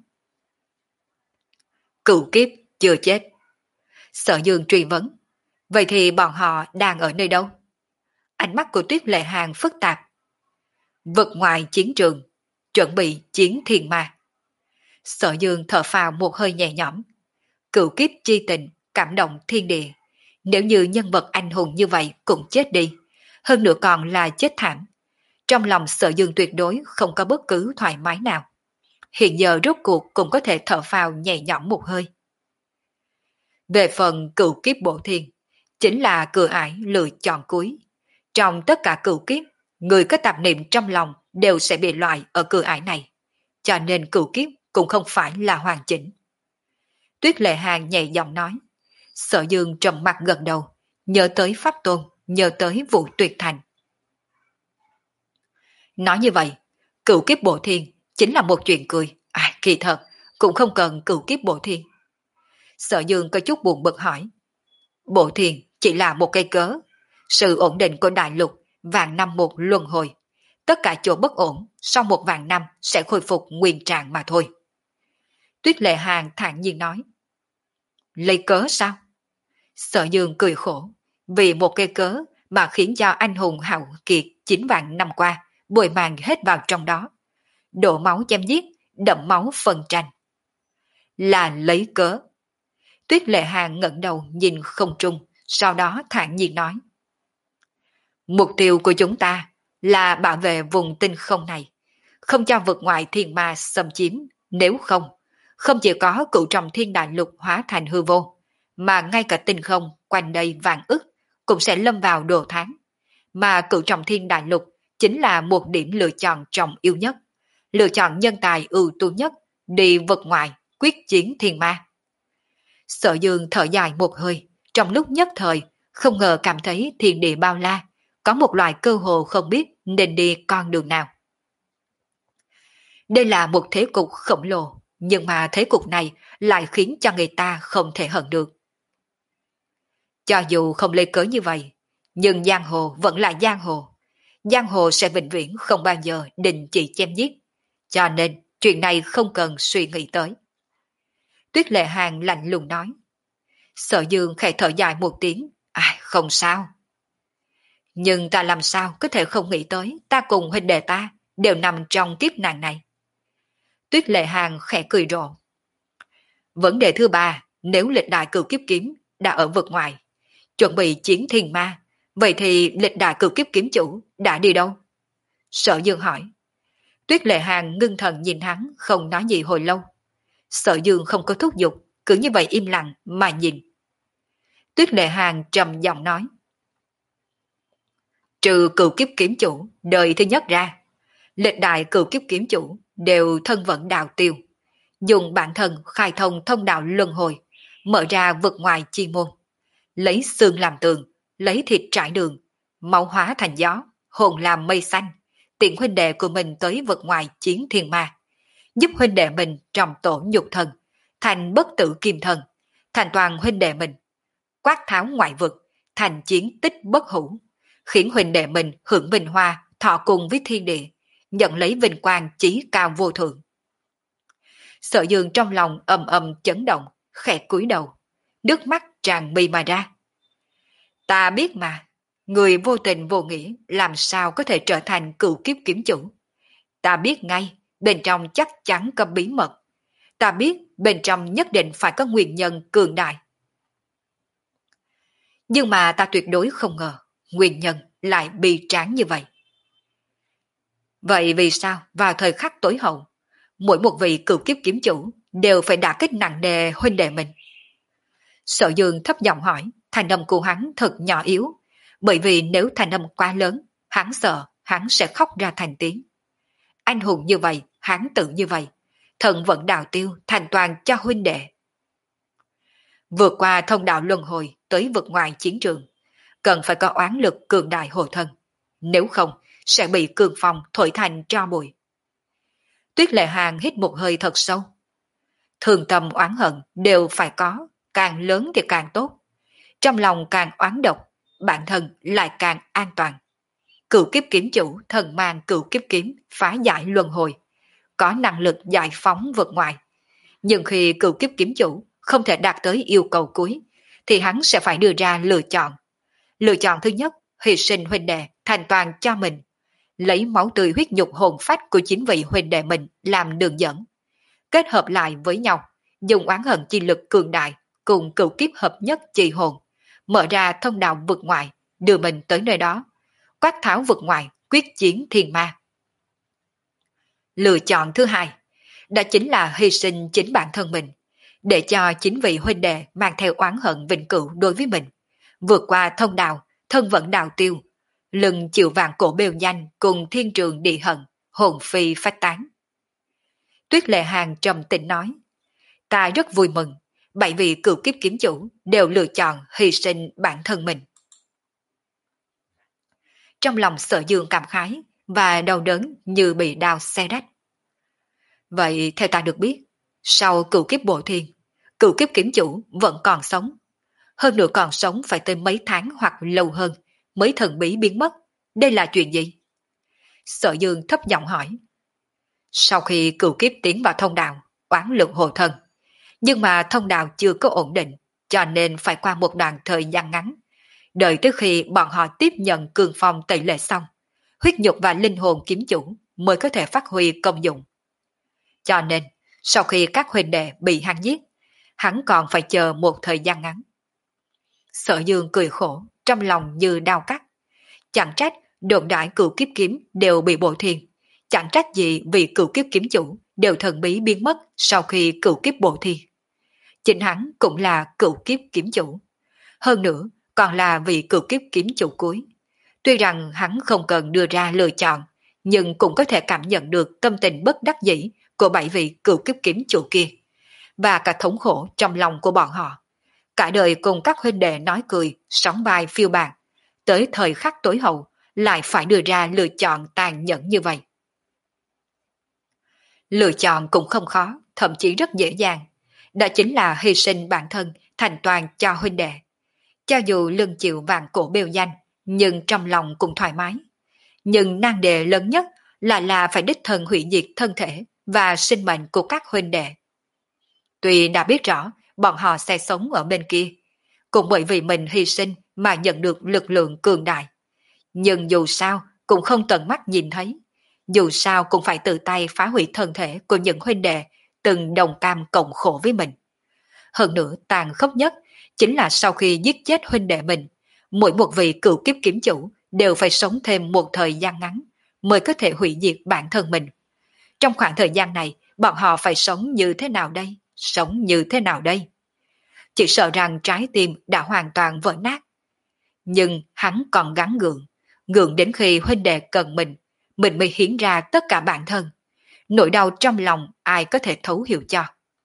Cửu kiếp chưa chết. Sở Dương truy vấn. Vậy thì bọn họ đang ở nơi đâu? Ánh mắt của Tuyết Lệ Hàng phức tạp. Vực ngoài chiến trường, chuẩn bị chiến thiên ma. Sở Dương thở phào một hơi nhẹ nhõm. Cửu kiếp chi tình, cảm động thiên địa. Nếu như nhân vật anh hùng như vậy cũng chết đi, hơn nữa còn là chết thảm. Trong lòng Sở Dương tuyệt đối không có bất cứ thoải mái nào. Hiện giờ rốt cuộc cũng có thể thở phào nhẹ nhõm một hơi. Về phần cửu kiếp bộ thiên, chính là cửa ải lựa chọn cuối. Trong tất cả cửu kiếp, người có tạp niệm trong lòng đều sẽ bị loại ở cửa ải này. Cho nên cửu kiếp cũng không phải là hoàn chỉnh. Tuyết Lệ Hàng nhẹ giọng nói. Sở Dương trầm mặt gật đầu, nhớ tới Pháp Tôn, nhớ tới vụ tuyệt thành. Nói như vậy, cửu kiếp bộ thiên chính là một chuyện cười. À, kỳ thật, cũng không cần cửu kiếp bộ thiên. Sở Dương có chút buồn bực hỏi. Bộ thiên chỉ là một cây cớ. Sự ổn định của đại lục vạn năm một luân hồi. Tất cả chỗ bất ổn sau một vạn năm sẽ khôi phục nguyên trạng mà thôi. Tuyết Lệ Hàng thản nhiên nói. Lấy cớ sao? Sở Dương cười khổ. Vì một cây cớ mà khiến cho anh hùng hào kiệt chín vạn năm qua bồi màng hết vào trong đó. Đổ máu chém giết, đậm máu phân tranh. Là lấy cớ. Tuyết Lệ Hàng ngẩng đầu nhìn không trung, sau đó thản nhiên nói. Mục tiêu của chúng ta là bảo vệ vùng tinh không này, không cho vực ngoại thiên ma xâm chiếm, nếu không, không chỉ có cựu trọng thiên đại lục hóa thành hư vô, mà ngay cả tinh không quanh đây vạn ức cũng sẽ lâm vào đồ tháng. Mà cựu trọng thiên đại lục chính là một điểm lựa chọn trọng yếu nhất, lựa chọn nhân tài ưu tú nhất đi vực ngoại quyết chiến thiên ma. Sở Dương thở dài một hơi, trong lúc nhất thời, không ngờ cảm thấy thiên địa bao la, có một loại cơ hồ không biết nên đi con đường nào. Đây là một thế cục khổng lồ, nhưng mà thế cục này lại khiến cho người ta không thể hận được. Cho dù không lấy cớ như vậy, nhưng giang hồ vẫn là giang hồ. Giang hồ sẽ vĩnh viễn không bao giờ đình chỉ chém giết. Cho nên chuyện này không cần suy nghĩ tới. Tuyết Lệ Hàng lạnh lùng nói. Sở Dương khẽ thở dài một tiếng. À, không sao. Nhưng ta làm sao có thể không nghĩ tới ta cùng huynh đệ ta đều nằm trong kiếp nạn này. Tuyết Lệ Hàng khẽ cười rộ. Vấn đề thứ ba, nếu lịch đại cửu kiếp kiếm đã ở vực ngoài, chuẩn bị chiến thiên ma, vậy thì lịch đại cửu kiếp kiếm chủ đã đi đâu? Sở Dương hỏi. Tuyết Lệ Hàng ngưng thần nhìn hắn, không nói gì hồi lâu. Sở Dương không có thúc giục, cứ như vậy im lặng mà nhìn. Tuyết Lệ Hàng trầm giọng nói. Trừ cửu kiếp kiếm chủ, đời thứ nhất ra, lịch đại cửu kiếp kiếm chủ đều thân vận đạo tiêu, dùng bản thân khai thông thông đạo luân hồi, mở ra vực ngoài chi môn, lấy xương làm tường, lấy thịt trải đường, máu hóa thành gió, hồn làm mây xanh, tiện huynh đệ của mình tới vực ngoài chiến thiên ma, giúp huynh đệ mình trầm tổ nhục thân, thành bất tử kim thân, thành toàn huynh đệ mình, quát tháo ngoại vực, thành chiến tích bất hủ, khiến huynh đệ mình hưởng vinh hoa, thọ cùng với thiên địa, nhận lấy vinh quang chí cao vô thượng. Sở Dương trong lòng ầm ầm chấn động, khẽ cúi đầu, nước mắt tràn mi mà ra. Ta biết mà, người vô tình vô nghĩa làm sao có thể trở thành cửu kiếp kiếm chủ. Ta biết ngay, bên trong chắc chắn có bí mật. Ta biết bên trong nhất định phải có nguyên nhân cường đại. Nhưng mà ta tuyệt đối không ngờ, nguyên nhân lại bi tráng như vậy. Vậy vì sao vào thời khắc tối hậu, mỗi một vị cửu kiếp kiếm chủ đều phải đả kích nặng nề huynh đệ mình? Sở Dương thấp giọng hỏi, thanh âm của hắn thật nhỏ yếu, bởi vì nếu thanh âm quá lớn, hắn sợ hắn sẽ khóc ra thành tiếng. Anh hùng như vậy, hắn tự như vậy, thần vẫn đào tiêu thành toàn cho huynh đệ. Vượt qua thông đạo luân hồi tới vực ngoài chiến trường, cần phải có oán lực cường đại hộ thân, nếu không sẽ bị cường phong thổi thành tro bụi. Tuyết Lệ Hàng hít một hơi thật sâu. Thường tâm oán hận đều phải có, càng lớn thì càng tốt. Trong lòng càng oán độc, bản thân lại càng an toàn. Cửu kiếp kiếm chủ thần mang cửu kiếp kiếm phá giải luân hồi, có năng lực giải phóng vượt ngoài. Nhưng khi cửu kiếp kiếm chủ không thể đạt tới yêu cầu cuối, thì hắn sẽ phải đưa ra lựa chọn. Lựa chọn thứ nhất, hy sinh huynh đệ thành toàn cho mình, lấy máu tươi huyết nhục hồn phách của chính vị huynh đệ mình làm đường dẫn, kết hợp lại với nhau, dùng oán hận chi lực cường đại cùng cửu kiếp hợp nhất chi hồn, mở ra thông đạo vực ngoại, đưa mình tới nơi đó, quát tháo vực ngoại, quyết chiến thiên ma. Lựa chọn thứ hai, đó chính là hy sinh chính bản thân mình, để cho chính vị huynh đệ mang theo oán hận vĩnh cửu đối với mình, vượt qua thông đạo, thân vận đạo tiêu, lưng chịu vàng cổ bêu danh cùng thiên trường địa hận, hồn phi phách tán. Tuyết Lệ Hàng trầm tĩnh nói, ta rất vui mừng, bảy vị cửu kiếp kiếm chủ đều lựa chọn hy sinh bản thân mình. Trong lòng Sở Dương cảm khái và đau đớn như bị đao xé rách. Vậy theo ta được biết, sau cửu kiếp bộ thiên, cửu kiếp kiếm chủ vẫn còn sống. Hơn nữa còn sống phải tới mấy tháng hoặc lâu hơn mới thần bí biến mất. Đây là chuyện gì? Sở Dương thấp giọng hỏi. Sau khi cửu kiếp tiến vào thông đạo, oán lực hộ thân, nhưng mà thông đạo chưa có ổn định, cho nên phải qua một đoạn thời gian ngắn. Đợi tới khi bọn họ tiếp nhận cường phong tẩy lệ xong, huyết nhục và linh hồn kiếm chủ mới có thể phát huy công dụng. Cho nên, sau khi các huynh đệ bị hắn giết, hắn còn phải chờ một thời gian ngắn. Sở Dương cười khổ, trong lòng như đau cắt. Chẳng trách đồn đại cửu kiếp kiếm đều bị bội thiên, chẳng trách gì vì cửu kiếp kiếm chủ đều thần bí biến mất sau khi cửu kiếp bội thiên. Chính hắn cũng là cửu kiếp kiếm chủ. Hơn nữa, còn là vị cửu kiếp kiếm chủ cuối. Tuy rằng hắn không cần đưa ra lựa chọn, nhưng cũng có thể cảm nhận được tâm tình bất đắc dĩ của bảy vị cửu kiếp kiếm chủ kia, và cả thống khổ trong lòng của bọn họ. Cả đời cùng các huynh đệ nói cười, sóng vai phiêu bạt, tới thời khắc tối hậu lại phải đưa ra lựa chọn tàn nhẫn như vậy. Lựa chọn cũng không khó, thậm chí rất dễ dàng. Đó chính là hy sinh bản thân thành toàn cho huynh đệ. Cho dù lưng chịu vạn cổ bêu danh, nhưng trong lòng cũng thoải mái. Nhưng nan đề lớn nhất là là phải đích thân hủy diệt thân thể và sinh mệnh của các huynh đệ. Tuy đã biết rõ bọn họ sẽ sống ở bên kia, cũng bởi vì mình hy sinh mà nhận được lực lượng cường đại. Nhưng dù sao cũng không tận mắt nhìn thấy, dù sao cũng phải tự tay phá hủy thân thể của những huynh đệ từng đồng cam cộng khổ với mình. Hơn nữa tàn khốc nhất chính là sau khi giết chết huynh đệ mình, mỗi một vị cửu kiếp kiếm chủ đều phải sống thêm một thời gian ngắn mới có thể hủy diệt bản thân mình, Trong khoảng thời gian này, bọn họ phải sống như thế nào đây? Sống như thế nào đây? Chỉ sợ rằng trái tim đã hoàn toàn vỡ nát. Nhưng hắn còn gắng gượng, gượng đến khi huynh đệ cần mình, mình mới hiến ra tất cả bản thân. Nỗi đau trong lòng ai có thể thấu hiểu cho.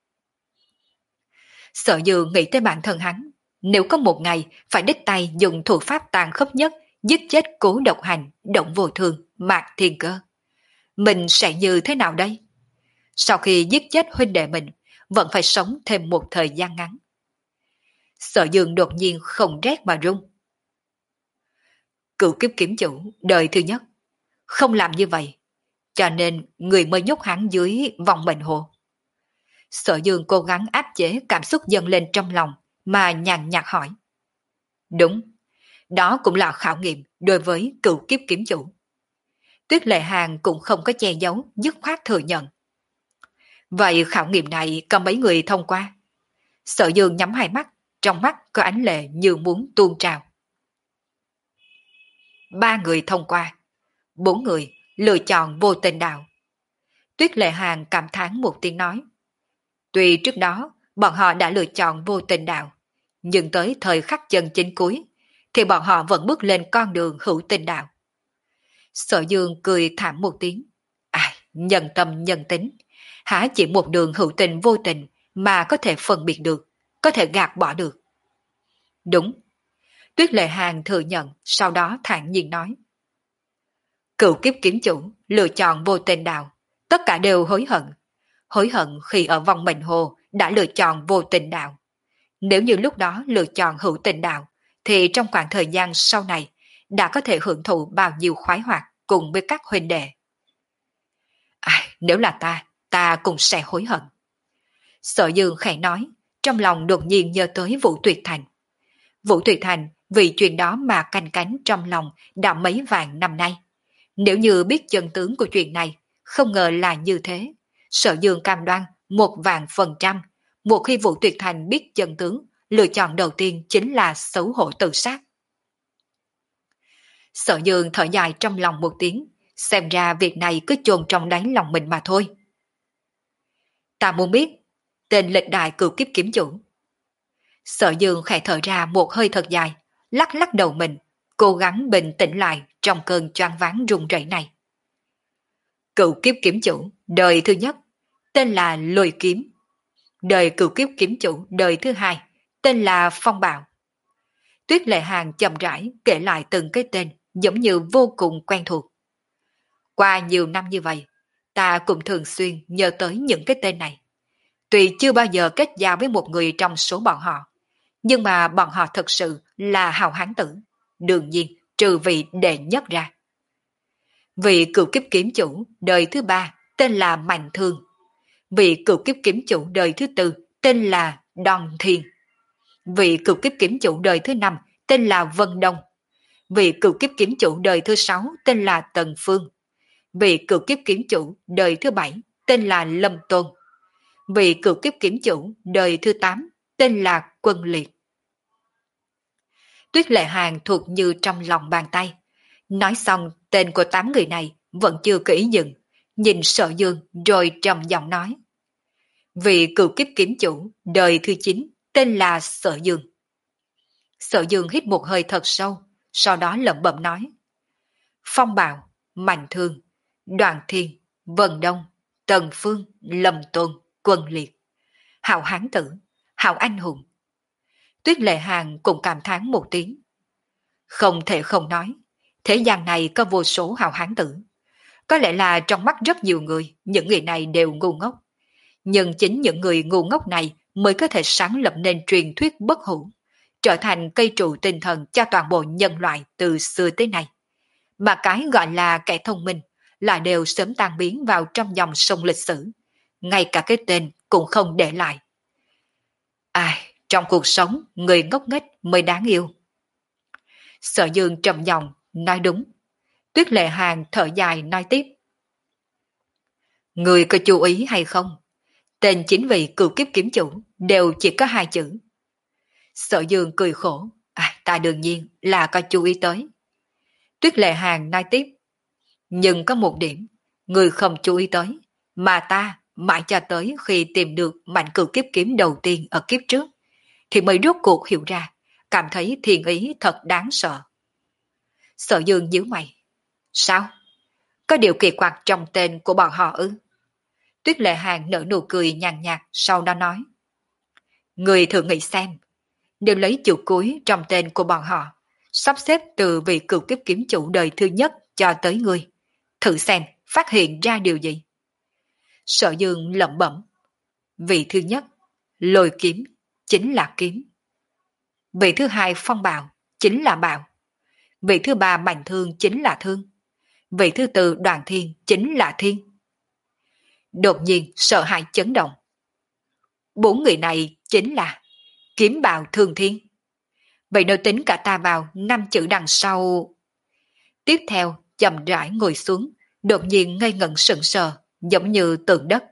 Sở Dư nghĩ tới bản thân hắn, nếu có một ngày phải đích tay dùng thủ pháp tàn khốc nhất giết chết Cố Độc Hành, Động Vô Thương, Mạc Thiên Cơ, mình sẽ như thế nào đây? Sau khi giết chết huynh đệ mình, vẫn phải sống thêm một thời gian ngắn. Sở Dương đột nhiên không rét mà run. Cửu kiếp kiếm chủ đời thứ nhất không làm như vậy, cho nên người mới nhốt hắn dưới vòng mệnh hồ. Sở Dương cố gắng áp chế cảm xúc dâng lên trong lòng mà nhàn nhạt hỏi. Đúng, đó cũng là khảo nghiệm đối với cửu kiếp kiếm chủ. Tuyết Lệ Hàng cũng không có che giấu, dứt khoát thừa nhận. Vậy khảo nghiệm này có mấy người thông qua? Sở Dương nhắm hai mắt, trong mắt có ánh lệ như muốn tuôn trào. Ba người thông qua, bốn người lựa chọn vô tình đạo. Tuyết Lệ Hàng cảm thán một tiếng nói. Tuy trước đó bọn họ đã lựa chọn vô tình đạo, nhưng tới thời khắc chân chính cuối thì bọn họ vẫn bước lên con đường hữu tình đạo. Sở Dương cười thảm một tiếng. Ai, nhân tâm nhân tính, há chỉ một đường hữu tình vô tình mà có thể phân biệt được, có thể gạt bỏ được. Đúng. Tuyết Lệ Hàng thừa nhận, sau đó thản nhiên nói. Cựu kiếp kiếm chủ lựa chọn vô tình đạo, tất cả đều hối hận. Hối hận khi ở vòng mệnh hồ đã lựa chọn vô tình đạo. Nếu như lúc đó lựa chọn hữu tình đạo, thì trong khoảng thời gian sau này đã có thể hưởng thụ bao nhiêu khoái hoạt cùng với các huynh đệ. À, nếu là ta, ta cũng sẽ hối hận. Sở Dương khẽ nói, trong lòng đột nhiên nhớ tới Vũ Tuyệt Thành. Vũ Tuyệt Thành vì chuyện đó mà canh cánh trong lòng đã mấy vạn năm nay. Nếu như biết chân tướng của chuyện này, không ngờ là như thế. Sở Dương cam đoan một vạn phần trăm, một khi Vũ Tuyệt Thành biết chân tướng, lựa chọn đầu tiên chính là xấu hổ tự sát. Sở Dương thở dài trong lòng một tiếng, xem ra việc này cứ chôn trong đáy lòng mình mà thôi. Ta muốn biết tên lịch đại cửu kiếp kiếm chủ. Sở Dương khẽ thở ra một hơi thật dài, lắc lắc đầu mình, cố gắng bình tĩnh lại trong cơn choáng váng run rẩy này. Cửu kiếp kiếm chủ đời thứ nhất tên là Lôi Kiếm. Đời cửu kiếp kiếm chủ đời thứ hai tên là Phong Bạo. Tuyết Lệ Hàng chậm rãi kể lại từng cái tên giống như vô cùng quen thuộc. Qua nhiều năm như vậy, ta cũng thường xuyên nhớ tới những cái tên này. Tuy chưa bao giờ kết giao với một người trong số bọn họ, nhưng mà bọn họ thật sự là hào hán tử, đương nhiên trừ vị đệ nhất ra. Vị cửu kiếp kiếm chủ đời thứ ba tên là Mạnh Thương. Vị cửu kiếp kiếm chủ đời thứ tư tên là Đòn Thiên. Vị cửu kiếp kiếm chủ đời thứ năm tên là Vân Đông. Vị cửu kiếp kiếm chủ đời thứ sáu tên là Tần Phương. Vị cửu kiếp kiếm chủ đời thứ bảy tên là Lâm Tôn. Vị cửu kiếp kiếm chủ đời thứ tám tên là Quân Liệt. Tuyết Lệ Hàng thuộc như trong lòng bàn tay. Nói xong tên của tám người này vẫn chưa kỹ dừng, nhìn Sở Dương rồi trầm giọng nói. Vị cửu kiếp kiếm chủ đời thứ chín tên là Sở Dương. Sở Dương hít một hơi thật sâu, sau đó lẩm bẩm nói. Phong Bạo, Mạnh Thương, Đoàn Thiên, Vân Đông, Tần Phương, Lâm Tôn, Quân Liệt. Hảo hán tử, hảo anh hùng. Tuyết Lệ Hàng cũng cảm thán một tiếng. Không thể không nói, thế gian này có vô số hảo hán tử. Có lẽ là trong mắt rất nhiều người, những người này đều ngu ngốc. Nhưng chính những người ngu ngốc này mới có thể sáng lập nên truyền thuyết bất hủ, trở thành cây trụ tinh thần cho toàn bộ nhân loại từ xưa tới nay. Mà cái gọi là kẻ thông minh là đều sớm tan biến vào trong dòng sông lịch sử, ngay cả cái tên cũng không để lại. Ai, trong cuộc sống, người ngốc nghếch mới đáng yêu. Sở Dương trầm giọng nói đúng. Tuyết Lệ Hàng thở dài nói tiếp. Người có chú ý hay không? Tên chính vị cửu kiếp kiếm chủ đều chỉ có hai chữ. Sở Dương cười khổ. À, ta đương nhiên là có chú ý tới. Tuyết Lệ Hàng nói tiếp. Nhưng có một điểm, người không chú ý tới, Mà ta mãi cho tới khi tìm được mảnh cửu kiếp kiếm đầu tiên ở kiếp trước, thì mới rốt cuộc hiểu ra, cảm thấy thiên ý thật đáng sợ. Sở Dương nhíu mày. Sao? Có điều kỳ quặc trong tên của bọn họ ư? Tuyết Lệ Hàng nở nụ cười nhàn nhạt, sau đó nói. Người thử nghĩ xem, nếu lấy chữ cuối trong tên của bọn họ, sắp xếp từ vị cửu kiếp kiếm chủ đời thứ nhất cho tới người, thử xem phát hiện ra điều gì. Sở Dương lẩm bẩm. Vị thứ nhất, lôi kiếm, chính là kiếm. Vị thứ hai, phong bạo, chính là bạo. Vị thứ ba, mạnh thương, chính là thương. Vị thứ tư, đoàn thiên, chính là thiên. Đột nhiên sợ hãi chấn động. Bốn người này chính là kiếm bạo thương thiên. Vậy nếu tính cả ta vào năm chữ đằng sau... Tiếp theo, chậm rãi ngồi xuống, đột nhiên ngây ngẩn sững sờ, giống như tượng đất.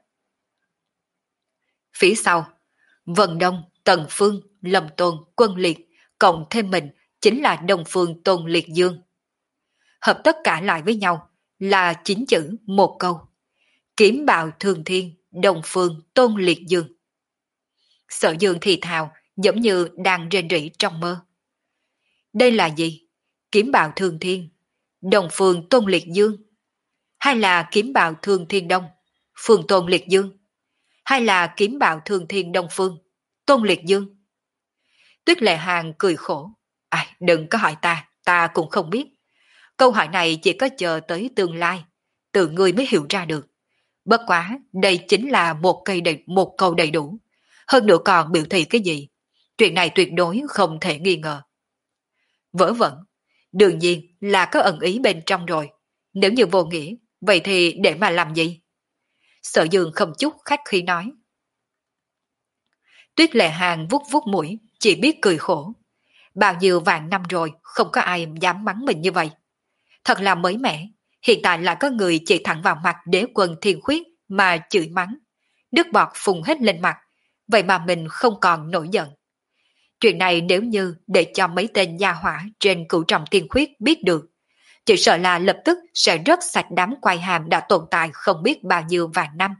Phía sau, Vân Đông, Tần Phương, Lâm Tôn, Quân Liệt, cộng thêm mình chính là Đông Phương Tôn Liệt Dương. Hợp tất cả lại với nhau là chín chữ một câu. Kiếm bạo thường thiên, Đông Phương Tôn Liệt Dương. Sở Dương thì thào, giống như đang rên rỉ trong mơ. Đây là gì? Kiếm bạo thường thiên, Đông Phương Tôn Liệt Dương? Hay là kiếm bạo thường thiên Đông, Phương Tôn Liệt Dương? Hay là kiếm bạo thường thiên Đông Phương, Tôn Liệt Dương? Tuyết Lệ Hàng cười khổ. Ai, đừng có hỏi ta, ta cũng không biết. Câu hỏi này chỉ có chờ tới tương lai, tự ngươi mới hiểu ra được. Bất quá, đây chính là một, cây đầy, một câu đầy đủ. Hơn nữa còn biểu thị cái gì? Chuyện này tuyệt đối không thể nghi ngờ. Vớ vẩn, đương nhiên là có ẩn ý bên trong rồi. Nếu như vô nghĩa, vậy thì để mà làm gì? Sở Dương không chút khách khí nói. Tuyết Lệ Hàng vuốt vuốt mũi, chỉ biết cười khổ. Bao nhiêu vạn năm rồi, không có ai dám mắng mình như vậy. Thật là mới mẻ, hiện tại lại có người chỉ thẳng vào mặt đế quân Thiên Khuyết mà chửi mắng. Nước bọt phun hết lên mặt, vậy mà mình không còn nổi giận. Chuyện này nếu như để cho mấy tên gia hỏa trên cửu trọng Thiên Khuyết biết được, chỉ sợ là lập tức sẽ rớt sạch đám quai hàm đã tồn tại không biết bao nhiêu vạn năm.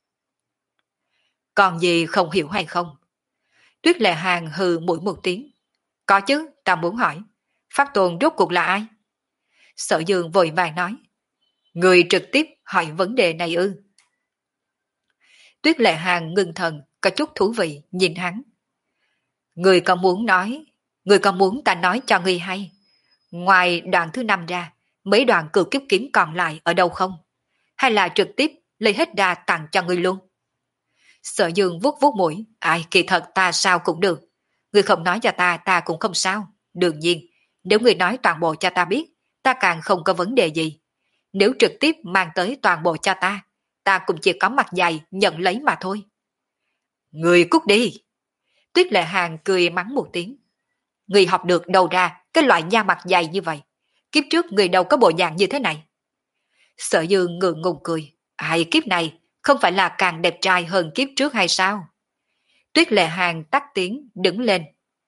Còn gì không hiểu hay không? Tuyết Lệ Hàng hừ mũi một tiếng. Có chứ, ta muốn hỏi. Pháp Tôn rốt cuộc là ai? Sở Dương vội vàng nói. Người trực tiếp hỏi vấn đề này ư? Tuyết Lệ Hàng ngưng thần, có chút thú vị, nhìn hắn. Người có muốn nói, người có muốn ta nói cho người hay. Ngoài đoạn thứ năm ra, mấy đoạn cửu kiếp kiếm còn lại ở đâu không? Hay là trực tiếp lấy hết đa tặng cho người luôn? Sở Dương vuốt vuốt mũi, ai kỳ thật ta sao cũng được. Người không nói cho ta, ta cũng không sao. Đương nhiên, nếu người nói toàn bộ cho ta biết, ta càng không có vấn đề gì. Nếu trực tiếp mang tới toàn bộ cho ta, ta cũng chỉ có mặt dày nhận lấy mà thôi. Người cút đi! Tuyết Lệ Hàng cười mắng một tiếng. Người học được đâu ra cái loại da mặt dày như vậy? Kiếp trước người đâu có bộ dạng như thế này. Sở Dương ngượng ngùng cười. Ai kiếp này không phải là càng đẹp trai hơn kiếp trước hay sao? Tuyết Lệ Hàng tắt tiếng đứng lên.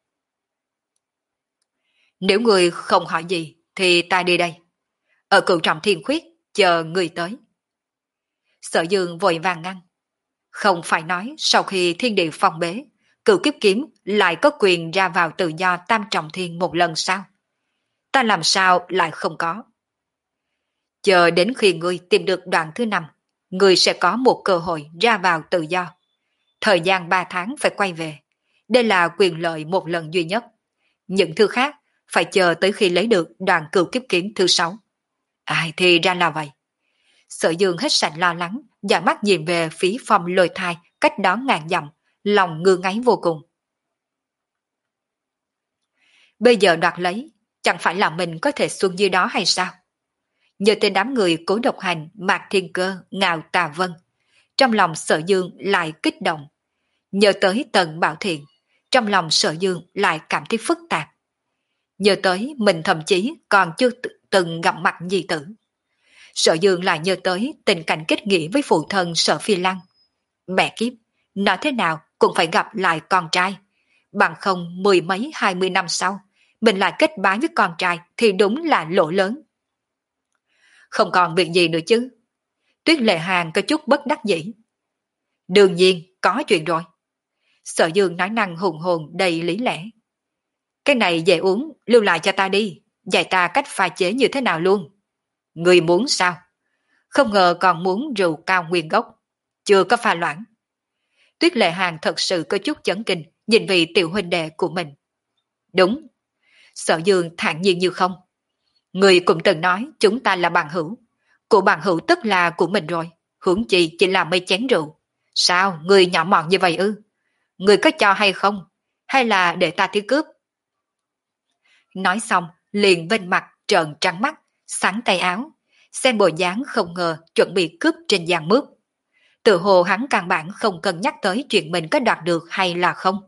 Nếu người không hỏi gì thì ta đi đây. Ở cửu trọng Thiên Khuyết chờ người tới. Sở Dương vội vàng ngăn. Không phải nói sau khi thiên địa phong bế, cửu kiếp kiếm lại có quyền ra vào tự do tam trọng thiên một lần sao? Ta làm sao lại không có? Chờ đến khi ngươi tìm được đoạn thứ năm, ngươi sẽ có một cơ hội ra vào tự do. Thời gian ba tháng phải quay về. Đây là quyền lợi một lần duy nhất. Những thứ khác phải chờ tới khi lấy được đoạn cửu kiếp kiếm thứ sáu. Ai thì ra là vậy. Sở Dương hết sạch lo lắng, dõi mắt nhìn về phía Phong Lôi Thai cách đó ngàn dặm, lòng ngơ ngáy vô cùng. Bây giờ đoạt lấy, chẳng phải là mình có thể xuân như đó hay sao? Nhờ tên đám người cố độc hành Mạc Thiên Cơ, Ngạo Tà Vân, trong lòng Sở Dương lại kích động. Nhờ tới Tần Bảo Thiện, trong lòng Sở Dương lại cảm thấy phức tạp. Nhờ tới mình thậm chí còn chưa từng gặp mặt nhi tử. Sở Dương lại nhớ tới tình cảnh kết nghĩa với phụ thân Sở Phi Lăng. Mẹ kiếp, nói thế nào cũng phải gặp lại con trai. Bằng không mười mấy hai mươi năm sau, mình lại kết bái với con trai thì đúng là lỗ lớn. Không còn việc gì nữa chứ. Tuyết Lệ Hàng có chút bất đắc dĩ. Đương nhiên, có chuyện rồi. Sở Dương nói năng hùng hồn đầy lý lẽ. Cái này dễ uống, lưu lại cho ta đi, dạy ta cách pha chế như thế nào luôn. Người muốn sao? Không ngờ còn muốn rượu cao nguyên gốc. Chưa có pha loãng. Tuyết Lệ Hàng thật sự có chút chấn kinh, nhìn vị tiểu huynh đệ của mình. Đúng. Sở Dương thản nhiên như không. Người cũng từng nói chúng ta là bạn hữu. Của bạn hữu tức là của mình rồi. Huống chi chỉ là mấy chén rượu. Sao, người nhỏ mọn như vậy ư? Người có cho hay không? Hay là để ta đi cướp? Nói xong, liền bên mặt trợn trắng mắt, sắn tay áo. Xem bộ dáng không ngờ chuẩn bị cướp trên giàn mướp. Tự hồ hắn căn bản không cần nhắc tới chuyện mình có đoạt được hay là không.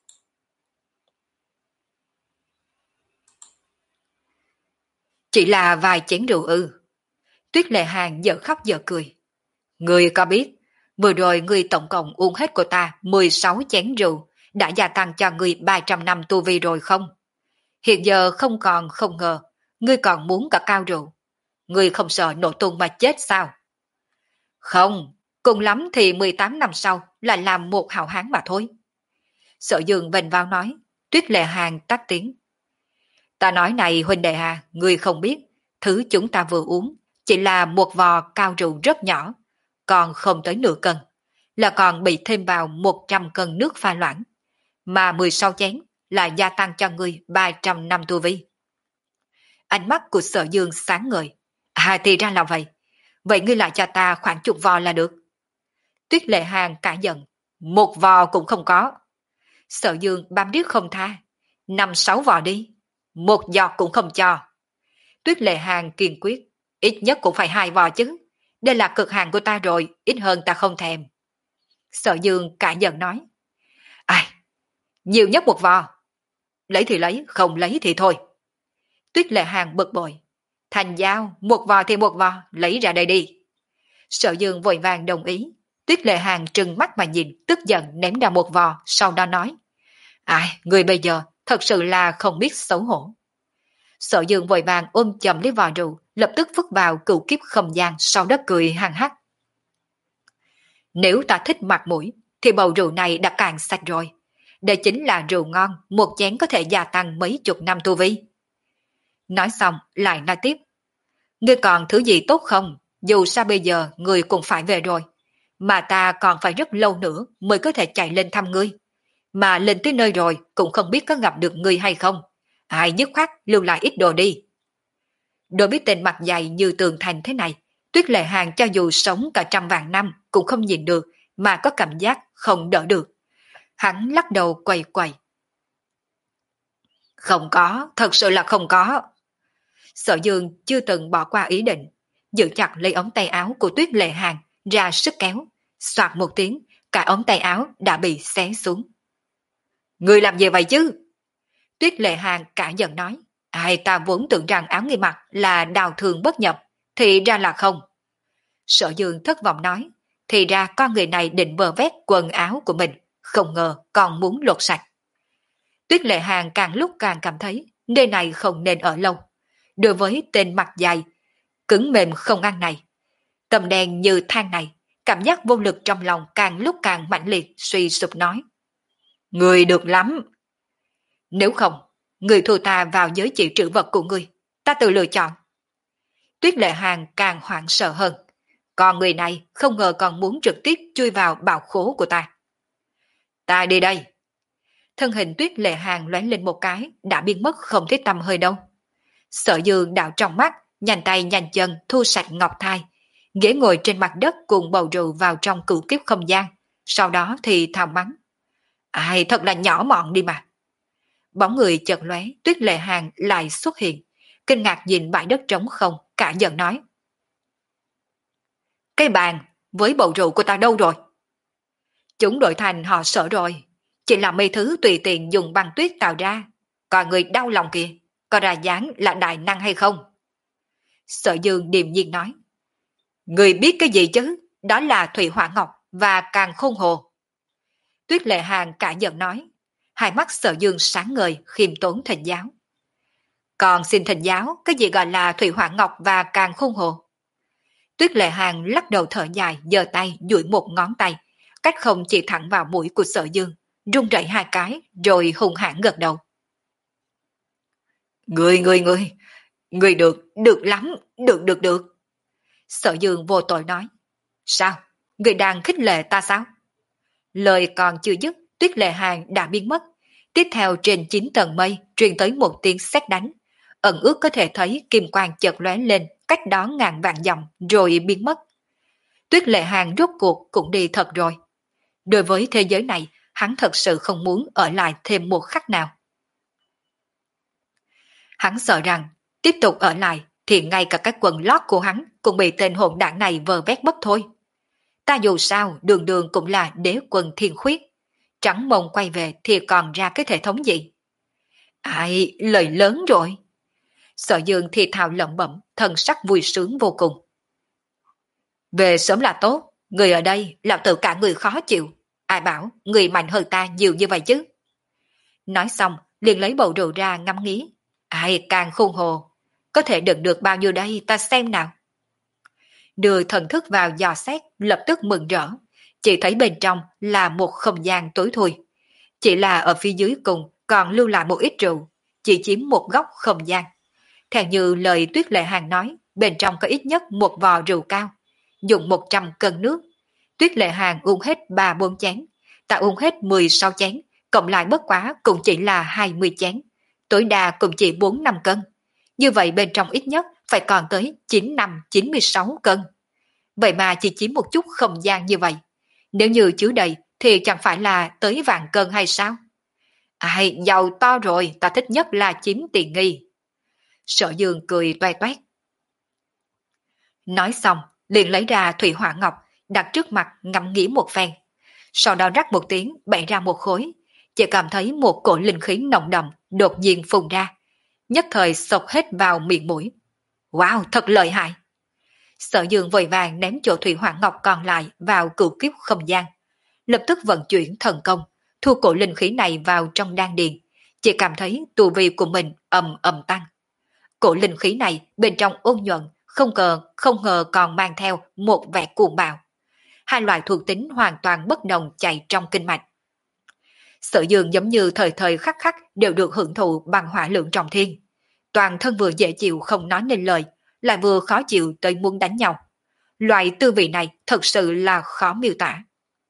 Chỉ là vài chén rượu ư. Tuyết Lệ Hàng dở khóc dở cười. Người có biết, vừa rồi người tổng cộng uống hết của ta mười sáu chén rượu, đã gia tăng cho người ba trăm năm tu vi rồi không? Hiện giờ không còn không ngờ, ngươi còn muốn cả cao rượu. Ngươi không sợ nổ tung mà chết sao? Không, cùng lắm thì mười tám năm sau là làm một hảo hán mà thôi. Sở Dương vênh vào nói, Tuyết Lệ Hàng tắt tiếng. Ta nói này huynh đệ à, ngươi không biết, thứ chúng ta vừa uống chỉ là một vò cao rượu rất nhỏ, còn không tới nửa cân, là còn bị thêm vào một trăm cân nước pha loãng, mà mười sáu chén là gia tăng cho ngươi ba trăm năm tu vi. Ánh mắt của Sở Dương sáng ngời. À thì ra là vậy, vậy ngươi lại cho ta khoảng chục vò là được. Tuyết Lệ Hàng cả giận, một vò cũng không có. Sở Dương bám riết không tha, năm sáu vò đi, một giọt cũng không cho. Tuyết Lệ Hàng kiên quyết, ít nhất cũng phải hai vò chứ, đây là cực hạn của ta rồi, ít hơn ta không thèm. Sở Dương cả giận nói, ai, nhiều nhất một vò, lấy thì lấy, không lấy thì thôi. Tuyết Lệ Hàng bực bội, thành giao, một vò thì một vò, lấy ra đây đi. Sở Dương vội vàng đồng ý. Tuyết Lệ Hàng trừng mắt mà nhìn, tức giận ném ra một vò, sau đó nói, ai, người bây giờ thật sự là không biết xấu hổ. Sở Dương vội vàng ôm chầm lấy vò rượu, lập tức vứt vào cựu kiếp không gian, sau đó cười hăng hắc. Nếu ta thích mặt mũi, thì bầu rượu này đã cạn sạch rồi. Đây chính là rượu ngon, một chén có thể gia tăng mấy chục năm tu vi. Nói xong, lại nói tiếp. Ngươi còn thứ gì tốt không? Dù sao bây giờ ngươi cũng phải về rồi. Mà ta còn phải rất lâu nữa mới có thể chạy lên thăm ngươi. Mà lên tới nơi rồi cũng không biết có gặp được ngươi hay không. Ai dứt khoát lưu lại ít đồ đi. Đối với tên mặt dày như tường thành thế này, Tuyết Lệ Hàng cho dù sống cả trăm vạn năm cũng không nhìn được mà có cảm giác không đỡ được. Hắn lắc đầu quầy quầy. Không có, thật sự là không có. Sở Dương chưa từng bỏ qua ý định, giữ chặt lấy ống tay áo của Tuyết Lệ Hàng, ra sức kéo, soạt một tiếng, cả ống tay áo đã bị xé xuống. Người làm gì vậy chứ? Tuyết Lệ Hàng cả giận nói, ai ta vốn tưởng rằng áo ngươi mặc là đào thường bất nhập, thì ra là không. Sở Dương thất vọng nói, thì ra con người này định vơ vét quần áo của mình, không ngờ còn muốn lột sạch. Tuyết Lệ Hàng càng lúc càng cảm thấy nơi này không nên ở lâu. Đối với tên mặt dài, cứng mềm không ăn này, tầm đen như than này, cảm giác vô lực trong lòng càng lúc càng mạnh liệt, suy sụp nói. Người được lắm. Nếu không, người thua ta vào giới chỉ trữ vật của người, ta tự lựa chọn. Tuyết Lệ Hàng càng hoảng sợ hơn. Còn người này không ngờ còn muốn trực tiếp chui vào bào khố của ta. Ta đi đây. Thân hình Tuyết Lệ Hàng lóe lên một cái, đã biến mất không thấy tăm hơi đâu. Sở Dương đảo trong mắt, nhanh tay nhanh chân thu sạch ngọc thai, ghế ngồi trên mặt đất cùng bầu rượu vào trong cửu kiếp không gian, sau đó thì thào mắng. Ai thật là nhỏ mọn đi mà. Bóng người chợt lóe, Tuyết Lệ Hàng lại xuất hiện, kinh ngạc nhìn bãi đất trống không, cả giận nói. Cái bàn với bầu rượu của ta đâu rồi? Chúng đổi thành họ Sở rồi, chỉ là mấy thứ tùy tiện dùng băng tuyết tạo ra, còn người đau lòng kìa, có ra dáng là đại năng hay không? Sở Dương điềm nhiên nói. Người biết cái gì chứ, đó là Thủy Hỏa Ngọc và Càn Khôn Hồ. Tuyết Lệ Hàng cả giận nói, hai mắt Sở Dương sáng ngời khiêm tốn thỉnh giáo. Còn xin thỉnh giáo, cái gì gọi là Thủy Hỏa Ngọc và Càn Khôn Hồ? Tuyết Lệ Hàng lắc đầu thở dài, giơ tay duỗi một ngón tay, cách không chỉ thẳng vào mũi của Sở Dương, rung rẩy hai cái, rồi hung hãn gật đầu. Người, người, người, người được, được lắm, được, được, được. Sở Dương vô tội nói. Sao? Người đang khích lệ ta sao? Lời còn chưa dứt, Tuyết Lệ Hàng đã biến mất. Tiếp theo trên chín tầng mây truyền tới một tiếng sét đánh. Ẩn ước có thể thấy kim quang chợt lóe lên cách đó ngàn vạn dặm rồi biến mất. Tuyết Lệ Hàng rốt cuộc cũng đi thật rồi. Đối với thế giới này, hắn thật sự không muốn ở lại thêm một khắc nào. Hắn sợ rằng tiếp tục ở lại thì ngay cả các quần lót của hắn cũng bị tên hỗn đảng này vơ vét mất thôi. Ta dù sao đường đường cũng là đế quân thiên khuyết, trắng mông quay về thì còn ra cái thể thống gì? Ai, lời lớn rồi. Sở Dương thì thào lẩm bẩm, thần sắc vui sướng vô cùng. Về sớm là tốt, người ở đây lão tự cả người khó chịu. Ai bảo người mạnh hơn ta nhiều như vậy chứ? Nói xong, liền lấy bầu rượu ra ngắm nghía. Ai càng khôn hồ, có thể đựng được bao nhiêu đây ta xem nào. Đưa thần thức vào dò xét, lập tức mừng rỡ. Chỉ thấy bên trong là một không gian tối thui. Chỉ là ở phía dưới cùng còn lưu lại một ít rượu, chỉ chiếm một góc không gian. Theo như lời Tuyết Lệ Hàng nói, bên trong có ít nhất một vò rượu cao, dùng một trăm cân nước. Tuyết Lệ Hàng uống hết ba bốn chén, ta uống hết mười sáu chén, cộng lại bất quá cũng chỉ là hai mươi chén, tối đa cũng chỉ bốn năm cân. Như vậy bên trong ít nhất phải còn tới chín năm chín mươi sáu cân. Vậy mà chỉ chiếm một chút không gian như vậy. Nếu như chứa đầy thì chẳng phải là tới vạn cân hay sao? Ai, giàu to rồi, ta thích nhất là chiếm tiện nghi. Sở Dương cười toe toét. Nói xong, liền lấy ra thủy hỏa ngọc, đặt trước mặt ngắm nghĩ một phen. Sau đó rắc một tiếng bày ra một khối, chỉ cảm thấy một cổ linh khí nồng đậm đột nhiên phun ra, nhất thời xộc hết vào miệng mũi. Wow, thật lợi hại! Sở Dương vội vàng ném chỗ thủy hỏa ngọc còn lại vào cửu kiếp không gian, lập tức vận chuyển thần công, thu cổ linh khí này vào trong đan điền, chỉ cảm thấy tu vi của mình ầm ầm tăng. Cổ linh khí này bên trong ôn nhuận, không ngờ không ngờ còn mang theo một vẻ cuồng bạo. Hai loại thuộc tính hoàn toàn bất đồng chạy trong kinh mạch. Sở Dương giống như thời thời khắc khắc đều được hưởng thụ bằng hỏa lượng trọng thiên. Toàn thân vừa dễ chịu không nói nên lời, lại vừa khó chịu tới muốn đánh nhau. Loại tư vị này thật sự là khó miêu tả.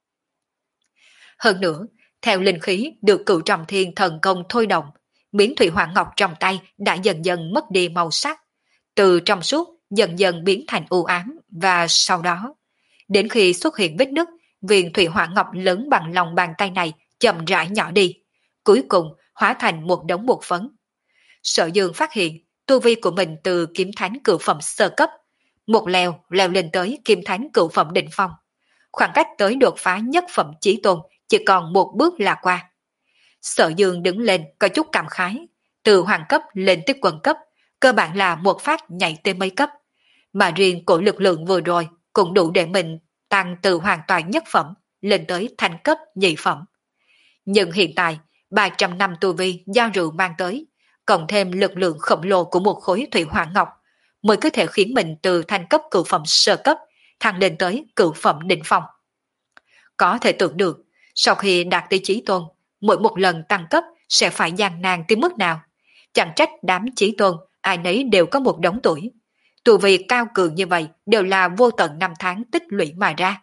Hơn nữa, theo linh khí được cửu trọng thiên thần công thôi động, miếng thủy hỏa ngọc trong tay đã dần dần mất đi màu sắc, từ trong suốt dần dần biến thành u ám, và sau đó, đến khi xuất hiện vết nứt, viên thủy hỏa ngọc lớn bằng lòng bàn tay này chậm rãi nhỏ đi, cuối cùng hóa thành một đống bột phấn. Sở Dương phát hiện tu vi của mình từ kiếm thánh cửu phẩm sơ cấp, một leo leo lên tới kiếm thánh cửu phẩm đỉnh phong. Khoảng cách tới đột phá nhất phẩm chí tôn chỉ còn một bước là qua. Sở Dương đứng lên có chút cảm khái, từ hoàng cấp lên tới quân cấp, cơ bản là một phát nhảy tới mấy cấp, mà riêng cổ lực lượng vừa rồi cũng đủ để mình tăng từ hoàn toàn nhất phẩm lên tới thành cấp nhị phẩm. Nhưng hiện tại, ba trăm năm tu vi do rượu mang tới, cộng thêm lực lượng khổng lồ của một khối thủy hỏa ngọc, mới có thể khiến mình từ thành cấp cửu phẩm sơ cấp thăng lên tới cửu phẩm đỉnh phong. Có thể tưởng được, sau khi đạt tới chí tôn, mỗi một lần tăng cấp sẽ phải gian nan tới mức nào. Chẳng trách đám chí tôn, ai nấy đều có một đống tuổi. Tu vi cao cường như vậy đều là vô tận năm tháng tích lũy mà ra.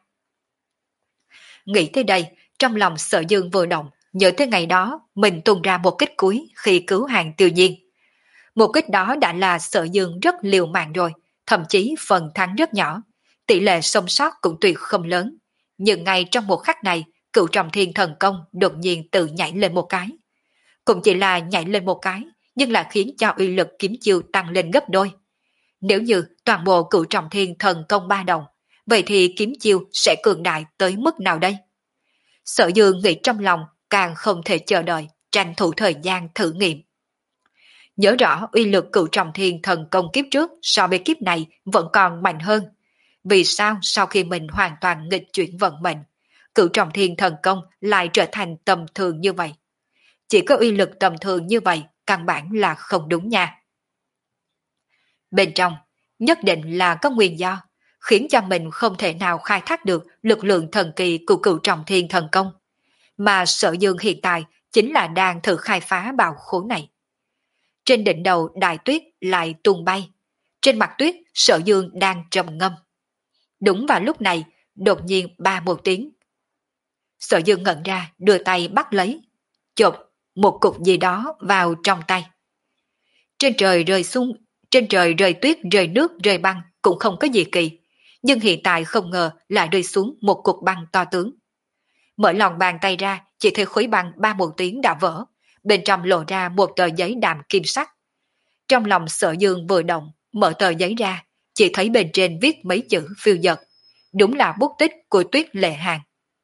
Nghĩ tới đây, trong lòng Sở Dương vừa động, nhớ tới ngày đó mình tung ra một kích cuối khi cứu hàng Tiêu Nhiên. Một kích đó đã là Sở Dương rất liều mạng rồi, thậm chí phần thắng rất nhỏ, tỷ lệ sống sót cũng tuyệt không lớn. Nhưng ngay trong một khắc này, cửu trọng thiên thần công đột nhiên tự nhảy lên một cái. Cũng chỉ là nhảy lên một cái, nhưng là khiến cho uy lực kiếm chiêu tăng lên gấp đôi. Nếu như toàn bộ cửu trọng thiên thần công ba đồng, vậy thì kiếm chiêu sẽ cường đại tới mức nào đây? Sở Dương nghĩ trong lòng, càng không thể chờ đợi, tranh thủ thời gian thử nghiệm. Nhớ rõ uy lực cửu trọng thiên thần công kiếp trước so với kiếp này vẫn còn mạnh hơn. Vì sao sau khi mình hoàn toàn nghịch chuyển vận mệnh, cửu trọng thiên thần công lại trở thành tầm thường như vậy? Chỉ có uy lực tầm thường như vậy, căn bản là không đúng nha. Bên trong, nhất định là có nguyên do. khiến cho mình không thể nào khai thác được lực lượng thần kỳ của cửu trọng thiên thần công. Mà Sở Dương hiện tại chính là đang thử khai phá bảo khố này. Trên đỉnh đầu đại tuyết lại tung bay. Trên mặt tuyết Sở Dương đang trầm ngâm. Đúng vào lúc này, đột nhiên ba một tiếng. Sở Dương ngẩn ra, đưa tay bắt lấy. Chộp, một cục gì đó vào trong tay. Trên trời rơi xuống, trên trời rơi tuyết, rơi nước, rơi băng cũng không có gì kỳ. Nhưng hiện tại không ngờ lại rơi xuống một cục băng to tướng. Mở lòng bàn tay ra, chỉ thấy khối băng ba một tiếng đã vỡ. Bên trong lộ ra một tờ giấy đạm kim sắc. Trong lòng Sở Dương vừa động, mở tờ giấy ra, chỉ thấy bên trên viết mấy chữ phiêu dật. Đúng là bút tích của Tuyết Lệ Hàng.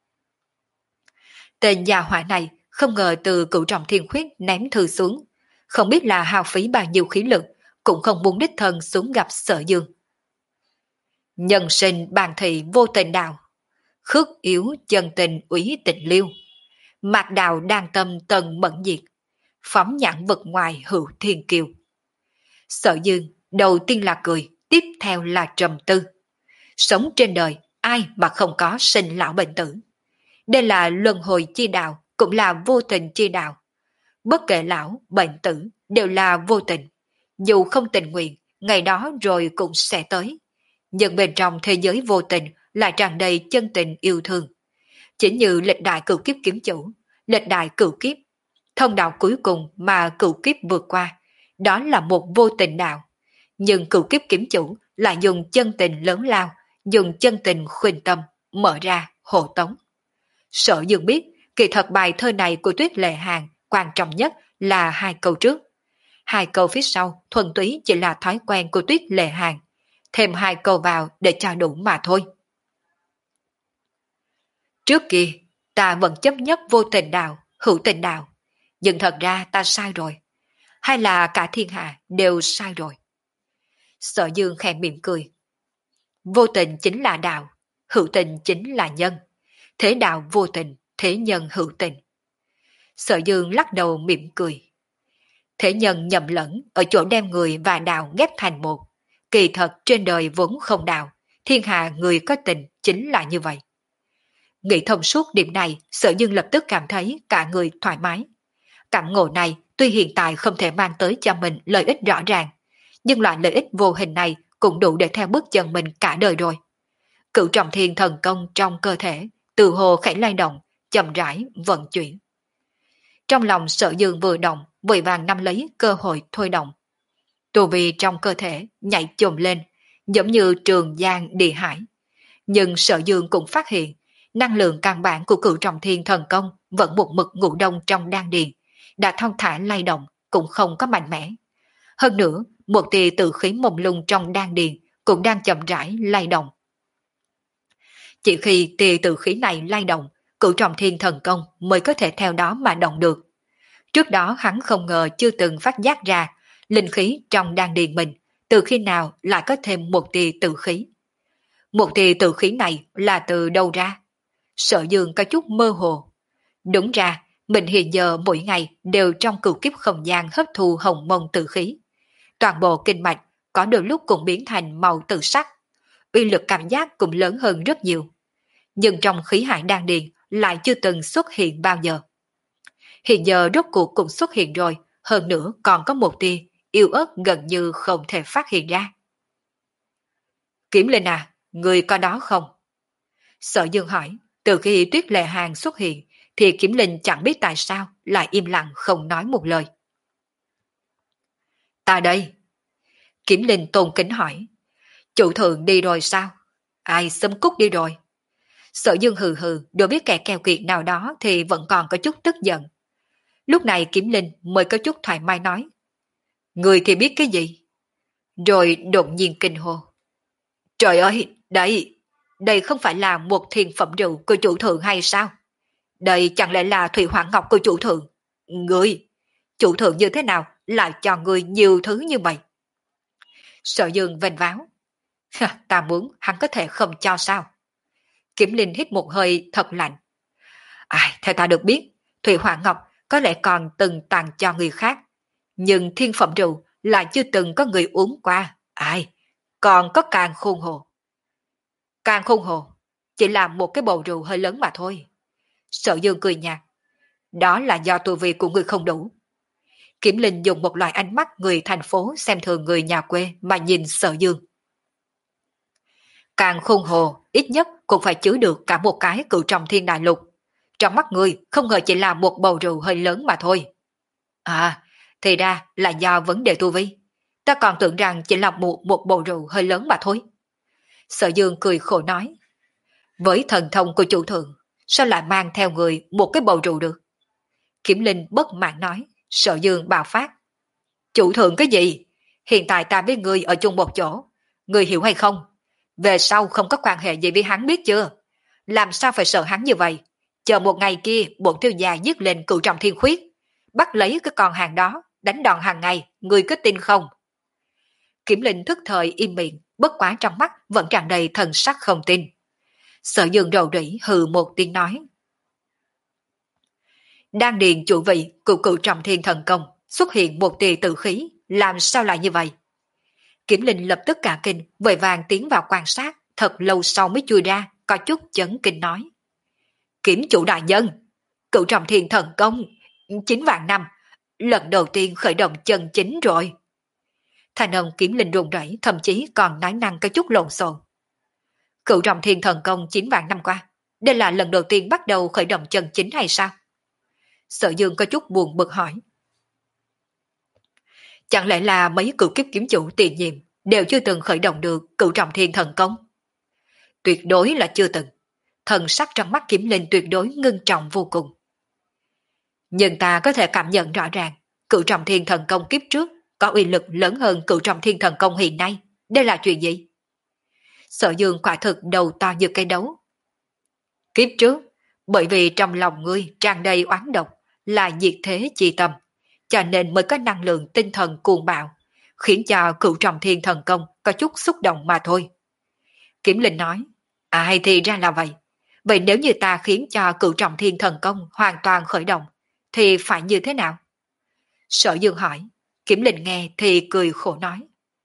Tên gia hỏa này không ngờ từ cửu trọng thiên khuyết ném thư xuống. Không biết là hao phí bao nhiêu khí lực, cũng không muốn đích thân xuống gặp Sở Dương. Nhân sinh bàn thị vô tình đạo, khước yếu chân tình úy tình liêu. Mạc đào đang tâm tần mẫn diệt, phóng nhãn vực ngoài hữu thiên kiều. Sở Dương đầu tiên là cười, tiếp theo là trầm tư. Sống trên đời, ai mà không có sinh lão bệnh tử. Đây là luân hồi chi đạo, cũng là vô tình chi đạo. Bất kể lão, bệnh tử, đều là vô tình. Dù không tình nguyện, ngày đó rồi cũng sẽ tới. Nhưng bên trong thế giới vô tình là tràn đầy chân tình yêu thương. Chỉ như lịch đại cửu kiếp kiếm chủ, lịch đại cửu kiếp, thông đạo cuối cùng mà cửu kiếp vượt qua, đó là một vô tình đạo. Nhưng cửu kiếp kiếm chủ lại dùng chân tình lớn lao, dùng chân tình khuyên tâm, mở ra, hộ tống. Sở Dương biết, kỳ thật bài thơ này của Tuyết Lệ Hàng quan trọng nhất là hai câu trước. Hai câu phía sau thuần túy chỉ là thói quen của Tuyết Lệ Hàng. Thêm hai câu vào để cho đủ mà thôi. Trước kia, ta vẫn chấp nhất vô tình đạo, hữu tình đạo. Nhưng thật ra ta sai rồi. Hay là cả thiên hạ đều sai rồi. Sở Dương khẽ mỉm cười. Vô tình chính là đạo, hữu tình chính là nhân. Thế đạo vô tình, thế nhân hữu tình. Sở Dương lắc đầu mỉm cười. Thế nhân nhầm lẫn ở chỗ đem người và đạo ghép thành một. Kỳ thật trên đời vốn không đạo, thiên hạ người có tình chính là như vậy. Nghĩ thông suốt điểm này, Sở Dương lập tức cảm thấy cả người thoải mái. Cảm ngộ này tuy hiện tại không thể mang tới cho mình lợi ích rõ ràng, nhưng loại lợi ích vô hình này cũng đủ để theo bước chân mình cả đời rồi. Cửu trọng thiên thần công trong cơ thể, từ hồ khẽ lay động, chậm rãi vận chuyển. Trong lòng Sở Dương vừa động, vội vàng nắm lấy cơ hội thôi động. Tu vi trong cơ thể nhảy chồm lên, giống như trường giang địa hải. Nhưng Sở Dương cũng phát hiện, năng lượng căn bản của cửu trọng thiên thần công vẫn một mực ngủ đông trong đan điền, đã thong thả lay động, cũng không có mạnh mẽ. Hơn nữa, một tia tử khí mông lung trong đan điền cũng đang chậm rãi lay động. Chỉ khi tia tử khí này lay động, cửu trọng thiên thần công mới có thể theo đó mà động được. Trước đó hắn không ngờ chưa từng phát giác ra, linh khí trong đan điền mình, từ khi nào lại có thêm một tia tử khí. Một tia tử khí này là từ đâu ra? Sở Dương có chút mơ hồ. Đúng ra, mình hiện giờ mỗi ngày đều trong cửu kiếp không gian hấp thu hồng mông tử khí. Toàn bộ kinh mạch có đôi lúc cũng biến thành màu tử sắc. Uy lực cảm giác cũng lớn hơn rất nhiều. Nhưng trong khí hải đan điền lại chưa từng xuất hiện bao giờ. Hiện giờ rốt cuộc cũng xuất hiện rồi, hơn nữa còn có một tia yếu ớt gần như không thể phát hiện ra. Kiểm Linh à, người có đó không? Sở Dương hỏi, từ khi Tuyết Lệ Hàng xuất hiện, thì Kiểm Linh chẳng biết tại sao lại im lặng không nói một lời. Ta đây. Kiểm Linh tôn kính hỏi, chủ thượng đi rồi sao? Ai xâm cút đi rồi? Sở Dương hừ hừ, đối biết kẻ keo kiệt nào đó thì vẫn còn có chút tức giận. Lúc này Kiểm Linh mới có chút thoải mái nói, người thì biết cái gì? Rồi đột nhiên kinh hô. Trời ơi, đây, đây không phải là một thiền phẩm rượu của chủ thượng hay sao? Đây chẳng lẽ là thủy hoàng ngọc của chủ thượng? Người, chủ thượng như thế nào lại cho người nhiều thứ như vậy? Sở Dương vênh váo. Ta muốn hắn có thể không cho sao? Kiểm Linh hít một hơi thật lạnh. Ai, theo ta được biết, thủy hoàng ngọc có lẽ còn từng tặng cho người khác. Nhưng thiên phẩm rượu lại chưa từng có người uống qua. Ai, còn có càng khôn hồ. Càng khôn hồ, chỉ là một cái bầu rượu hơi lớn mà thôi. Sở Dương cười nhạt. Đó là do tu vi của người không đủ. Kiểm Linh dùng một loại ánh mắt người thành phố xem thường người nhà quê mà nhìn Sở Dương. Càng khôn hồ, ít nhất cũng phải chứa được cả một cái cựu trong thiên đại lục. Trong mắt người không ngờ chỉ là một bầu rượu hơi lớn mà thôi. À, thì ra là do vấn đề tu vi. Ta còn tưởng rằng chỉ là một, một bầu rượu hơi lớn mà thôi. Sở Dương cười khổ nói. Với thần thông của chủ thượng, sao lại mang theo người một cái bầu rượu được? Kiểm Linh bất mãn nói. Sở Dương bạo phát. Chủ thượng cái gì? Hiện tại ta với người ở chung một chỗ. Người hiểu hay không? Về sau không có quan hệ gì với hắn biết chưa? Làm sao phải sợ hắn như vậy? Chờ một ngày kia bổn thiếu gia giết lên cựu trọng thiên khuyết. Bắt lấy cái con hàng đó, đánh đòn hàng ngày, người có tin không? Kiểm Linh thức thời im miệng, bất quá trong mắt vẫn tràn đầy thần sắc không tin. Sở Dương rầu rĩ hừ một tiếng nói. Đang điền chủ vị của cựu trọng thiên thần công xuất hiện một tia tử khí, làm sao lại như vậy? Kiểm Linh lập tức cả kinh, vội vàng tiến vào quan sát, thật lâu sau mới chui ra, có chút chấn kinh nói. Kiểm chủ đại nhân, cựu trọng thiên thần công, chín vạn năm, lần đầu tiên khởi động chân chính rồi. Thành âm Kiểm Linh run rẩy, thậm chí còn nói năng có chút lộn xộn. Cựu trọng thiên thần công chín vạn năm qua, đây là lần đầu tiên bắt đầu khởi động chân chính hay sao? Sở Dương có chút buồn bực hỏi. Chẳng lẽ là mấy cựu kiếp kiếm chủ tiền nhiệm đều chưa từng khởi động được cựu trọng thiên thần công? Tuyệt đối là chưa từng. Thần sắc trong mắt Kiếm Linh tuyệt đối ngưng trọng vô cùng. Nhưng ta có thể cảm nhận rõ ràng, cựu trọng thiên thần công kiếp trước có uy lực lớn hơn cựu trọng thiên thần công hiện nay. Đây là chuyện gì? Sở Dương quả thực đầu to như cây đấu. Kiếp trước, bởi vì trong lòng ngươi tràn đầy oán độc, là diệt thế chi tâm, cho nên mới có năng lượng tinh thần cuồng bạo, khiến cho cựu trọng thiên thần công có chút xúc động mà thôi. Kiểm Linh nói, ai thì ra là vậy. Vậy nếu như ta khiến cho cựu trọng thiên thần công hoàn toàn khởi động, thì phải như thế nào? Sở Dương hỏi, Kiểm Linh nghe thì cười khổ nói.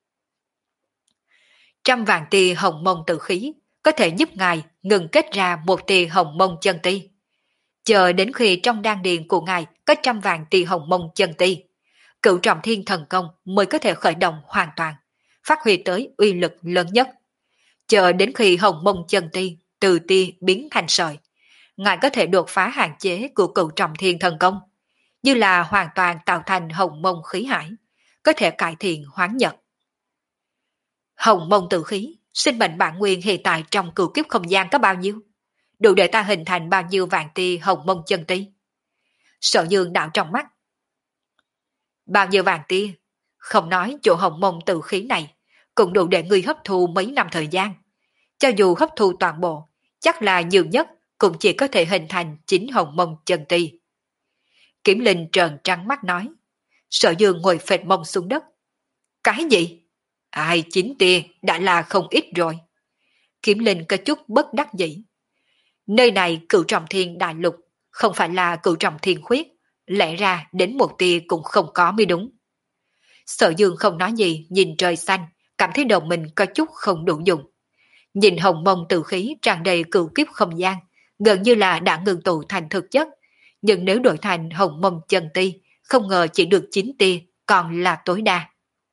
Trăm vạn tia hồng mông tự khí có thể giúp ngài ngừng kết ra một tia hồng mông chân ti. Chờ đến khi trong đan điền của ngài có trăm vạn tia hồng mông chân ti, cựu trọng thiên thần công mới có thể khởi động hoàn toàn, phát huy tới uy lực lớn nhất. Chờ đến khi hồng mông chân ti từ tia biến thành sợi, ngài có thể đột phá hạn chế của cựu trọng thiên thần công, như là hoàn toàn tạo thành hồng mông khí hải, có thể cải thiện hoán nhật. Hồng mông tự khí, sinh mệnh bản nguyên hiện tại trong cửu kiếp không gian có bao nhiêu? Đủ để ta hình thành bao nhiêu vạn tia hồng mông chân ti? Sở Dương đạo trong mắt. Bao nhiêu vạn tia? Không nói chỗ hồng mông tự khí này, cũng đủ để ngươi hấp thu mấy năm thời gian. Cho dù hấp thu toàn bộ, chắc là nhiều nhất cũng chỉ có thể hình thành chín hồng mông chân ti. Kiểm Linh trợn trắng mắt nói. Sở Dương ngồi phệt mông xuống đất. Cái gì? Ai chín tia đã là không ít rồi. Kiểm Linh có chút bất đắc dĩ. Nơi này cửu trọng thiên đại lục, không phải là cửu trọng thiên khuyết, lẽ ra đến một tia cũng không có mới đúng. Sở Dương không nói gì, nhìn trời xanh, cảm thấy đầu mình có chút không đủ dùng. Nhìn hồng mông tự khí tràn đầy cửu kiếp không gian, gần như là đã ngừng tụ thành thực chất, nhưng nếu đổi thành hồng mông chân ti, không ngờ chỉ được chín tia, còn là tối đa.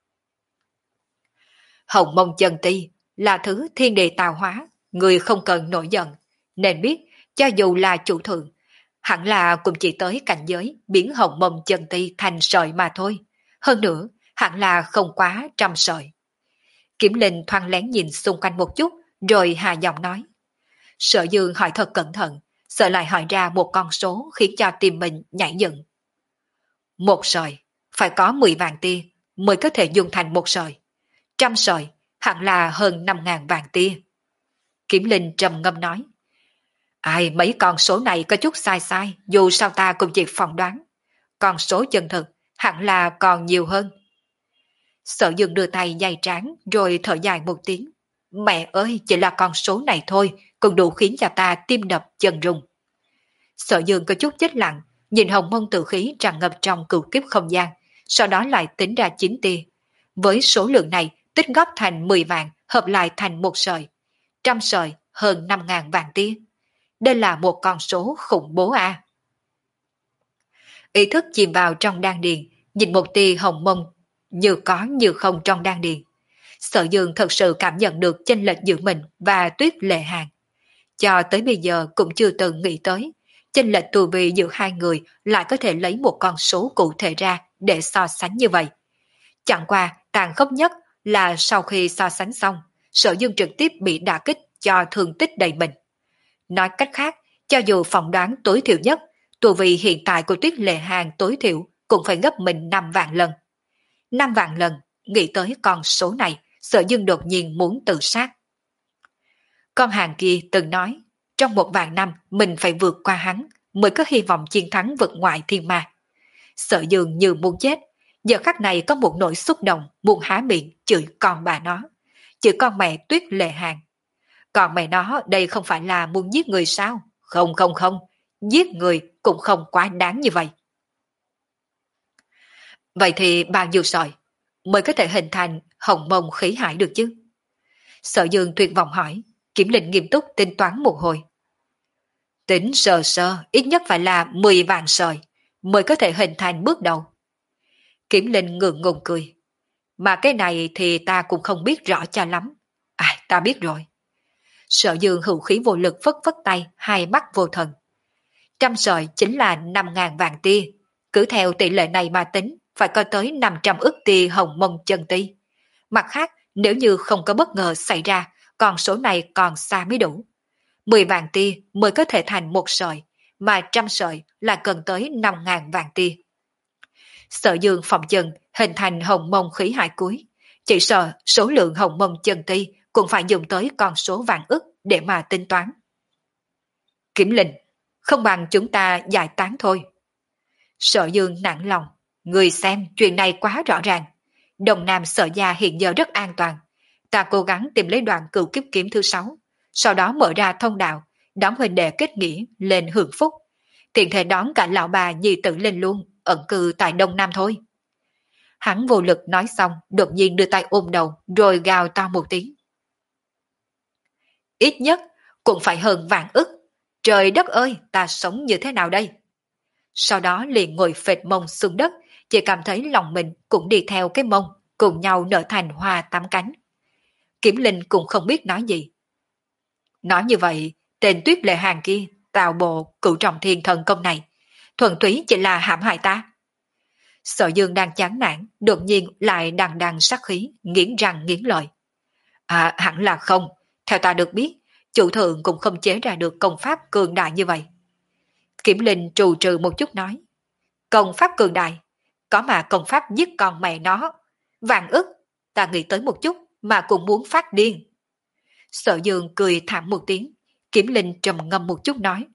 Hồng mông chân ti là thứ thiên địa tạo hóa, người không cần nổi giận, nên biết cho dù là chủ thượng, hẳn là cũng chỉ tới cảnh giới biến hồng mông chân ti thành sợi mà thôi. Hơn nữa, hẳn là không quá trăm sợi. Kiểm Linh thoáng lén nhìn xung quanh một chút, rồi hạ giọng nói. Sở Dương hỏi thật cẩn thận, sợ lại hỏi ra một con số khiến cho tim mình nhảy dựng. Một sợi, phải có mười vạn tia mới có thể dùng thành một sợi. Trăm sợi, hẳn là hơn năm ngàn vạn tia. Kiểm Linh trầm ngâm nói. Ai, mấy con số này có chút sai sai, dù sao ta cũng chỉ phỏng đoán. Con số chân thực hẳn là còn nhiều hơn. Sở Dương đưa tay dày trán rồi thở dài một tiếng. Mẹ ơi, chỉ là con số này thôi, cũng đủ khiến cho ta tim đập chân rung. Sở Dương có chút chết lặng, nhìn hồng mông tự khí tràn ngập trong cửu kiếp không gian, sau đó lại tính ra chín tia. Với số lượng này, tích góp thành mười vạn, hợp lại thành một sợi. trăm sợi hơn năm ngàn vạn tia. Đây là một con số khủng bố à. Ý thức chìm vào trong đan điền, nhìn một tia hồng mông như có như không trong đan điền. Sở Dương thật sự cảm nhận được chênh lệch giữa mình và Tuyết Lệ Hàng. Cho tới bây giờ cũng chưa từng nghĩ tới, chênh lệch tu vi giữa hai người lại có thể lấy một con số cụ thể ra để so sánh như vậy. Chẳng qua, tàn khốc nhất là sau khi so sánh xong, Sở Dương trực tiếp bị đả kích cho thương tích đầy mình. Nói cách khác, cho dù phỏng đoán tối thiểu nhất, tu vi hiện tại của Tuyết Lệ Hàng tối thiểu cũng phải gấp mình năm vạn lần. năm vạn lần, nghĩ tới con số này, Sở Dương đột nhiên muốn tự sát. Con hàng kia từng nói, trong một vạn năm mình phải vượt qua hắn mới có hy vọng chiến thắng vực ngoại thiên ma. Sở Dương như muốn chết, giờ khắc này có một nỗi xúc động muốn há miệng chửi con bà nó, chửi con mẹ Tuyết Lệ Hàng. Còn mẹ nó đây không phải là muốn giết người sao? Không không không, giết người cũng không quá đáng như vậy. Vậy thì bao nhiêu sợi mới có thể hình thành hồng mông khí hải được chứ? Sở Dương tuyệt vọng hỏi, Kiểm Linh nghiêm túc tính toán một hồi. Tính sơ sơ ít nhất phải là mười vạn sợi mới có thể hình thành bước đầu. Kiểm Linh ngượng ngùng cười. Mà cái này thì ta cũng không biết rõ cho lắm. À, ta biết rồi. Sở Dương hữu khí vô lực phất phất tay, hai mắt vô thần. Trăm sợi chính là năm ngàn vạn tia. Cứ theo tỷ lệ này mà tính, phải có tới năm trăm ức tia hồng mông chân ti. Mặt khác, nếu như không có bất ngờ xảy ra, con số này còn xa mới đủ. Mười vạn tia mới có thể thành một sợi, mà trăm sợi là cần tới năm ngàn vạn tia. Sở Dương phòng chân hình thành hồng mông khí hải cuối. Chỉ sợ số lượng hồng mông chân ti cũng phải dùng tới con số vạn ức để mà tính toán. Kiểm Linh, không bằng chúng ta giải tán thôi. Sở Dương nặng lòng, người xem chuyện này quá rõ ràng. Đồng Nam Sở Gia hiện giờ rất an toàn. Ta cố gắng tìm lấy đoạn cửu kiếp kiếm thứ sáu, sau đó mở ra thông đạo, đón huynh đệ kết nghĩa lên hưởng phúc. Tiện thể đón cả lão bà nhi tử lên luôn, ẩn cư tại Đông Nam thôi. Hắn vô lực nói xong, đột nhiên đưa tay ôm đầu, rồi gào to một tiếng. Ít nhất cũng phải hơn vạn ức. Trời đất ơi, ta sống như thế nào đây? Sau đó liền ngồi phệt mông xuống đất, chỉ cảm thấy lòng mình cũng đi theo cái mông, cùng nhau nở thành hoa tám cánh. Kiểm Linh cũng không biết nói gì. Nói như vậy, tên Tuyết Lệ Hàng kia, tạo bộ cửu trọng thiên thần công này, thuần túy chỉ là hãm hại ta. Sở Dương đang chán nản, đột nhiên lại đằng đằng sát khí, nghiến răng nghiến lợi. À, hẳn là không. Theo ta được biết, chủ thượng cũng không chế ra được công pháp cường đại như vậy. Kiểm Linh trù trừ một chút nói. Công pháp cường đại, có mà công pháp giết con mẹ nó. Vạn ức, ta nghĩ tới một chút mà cũng muốn phát điên. Sở Dương cười thảm một tiếng, Kiểm Linh trầm ngâm một chút nói.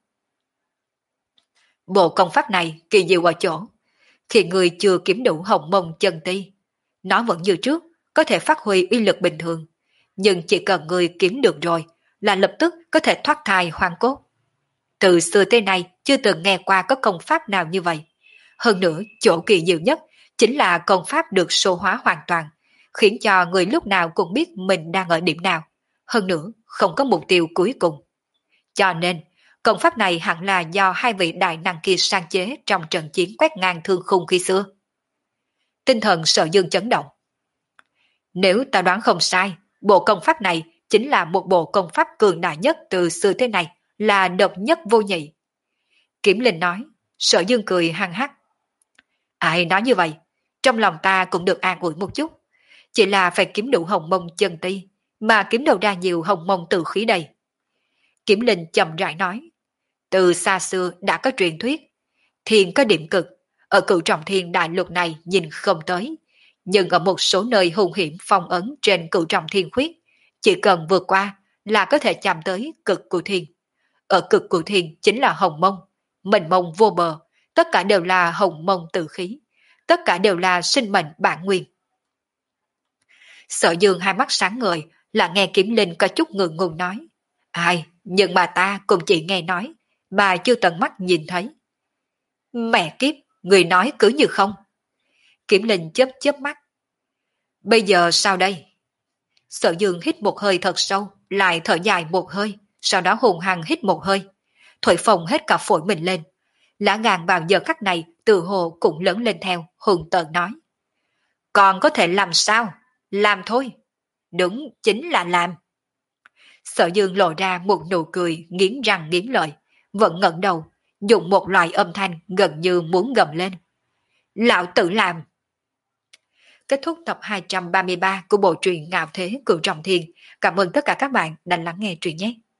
Bộ công pháp này kỳ diệu ở chỗ, khi người chưa kiếm đủ hồng mông chân ti, nó vẫn như trước, có thể phát huy uy lực bình thường, nhưng chỉ cần người kiếm được rồi, là lập tức có thể thoát thai hoang cốt. Từ xưa tới nay chưa từng nghe qua có công pháp nào như vậy. Hơn nữa, chỗ kỳ diệu nhất chính là công pháp được số hóa hoàn toàn, khiến cho người lúc nào cũng biết mình đang ở điểm nào. Hơn nữa, không có mục tiêu cuối cùng. Cho nên, công pháp này hẳn là do hai vị đại năng kia sang chế trong trận chiến quét ngang thương khung khi xưa. Tinh thần Sở Dương chấn động. Nếu ta đoán không sai, bộ công pháp này chính là một bộ công pháp cường đại nhất từ xưa tới nay, là độc nhất vô nhị. Kiểm Linh nói, Sở Dương cười hăng hắc. Ai nói như vậy, trong lòng ta cũng được an ủi một chút. Chỉ là phải kiếm đủ hồng mông chân ti, mà kiếm đầu ra nhiều hồng mông tử khí đầy. Kiểm Linh chậm rãi nói, từ xa xưa đã có truyền thuyết, thiên có điểm cực, ở cửu trọng thiên đại lục này nhìn không tới, nhưng ở một số nơi hung hiểm phong ấn trên cửu trọng thiên khuyết, chỉ cần vượt qua là có thể chạm tới cực của thiên. Ở cực của thiên chính là hồng mông, mênh mông vô bờ, tất cả đều là hồng mông tử khí, tất cả đều là sinh mệnh bản nguyên. Sở Dương hai mắt sáng ngời, là nghe Kiểm Linh có chút ngượng ngùng nói. Ai, nhưng mà ta cũng chỉ nghe nói, mà chưa tận mắt nhìn thấy. Mẹ kiếp, người nói cứ như không. Kiểm Linh chớp chớp mắt. Bây giờ sao đây? Sở Dương hít một hơi thật sâu, lại thở dài một hơi, sau đó hùng hăng hít một hơi. Thổi phồng hết cả phổi mình lên. Lá gan vào giờ khắc này từ hồ cũng lớn lên theo, hùng tợn nói. Còn có thể làm sao? Làm thôi. Đúng, chính là làm. Sở Dương lộ ra một nụ cười nghiến răng nghiến lợi, vẫn ngẩng đầu, dùng một loại âm thanh gần như muốn gầm lên. Lão tử làm. Kết thúc tập hai trăm ba mươi ba của bộ truyện Ngạo Thế Cửu Trọng Thiên. Cảm ơn tất cả các bạn đã lắng nghe truyện nhé.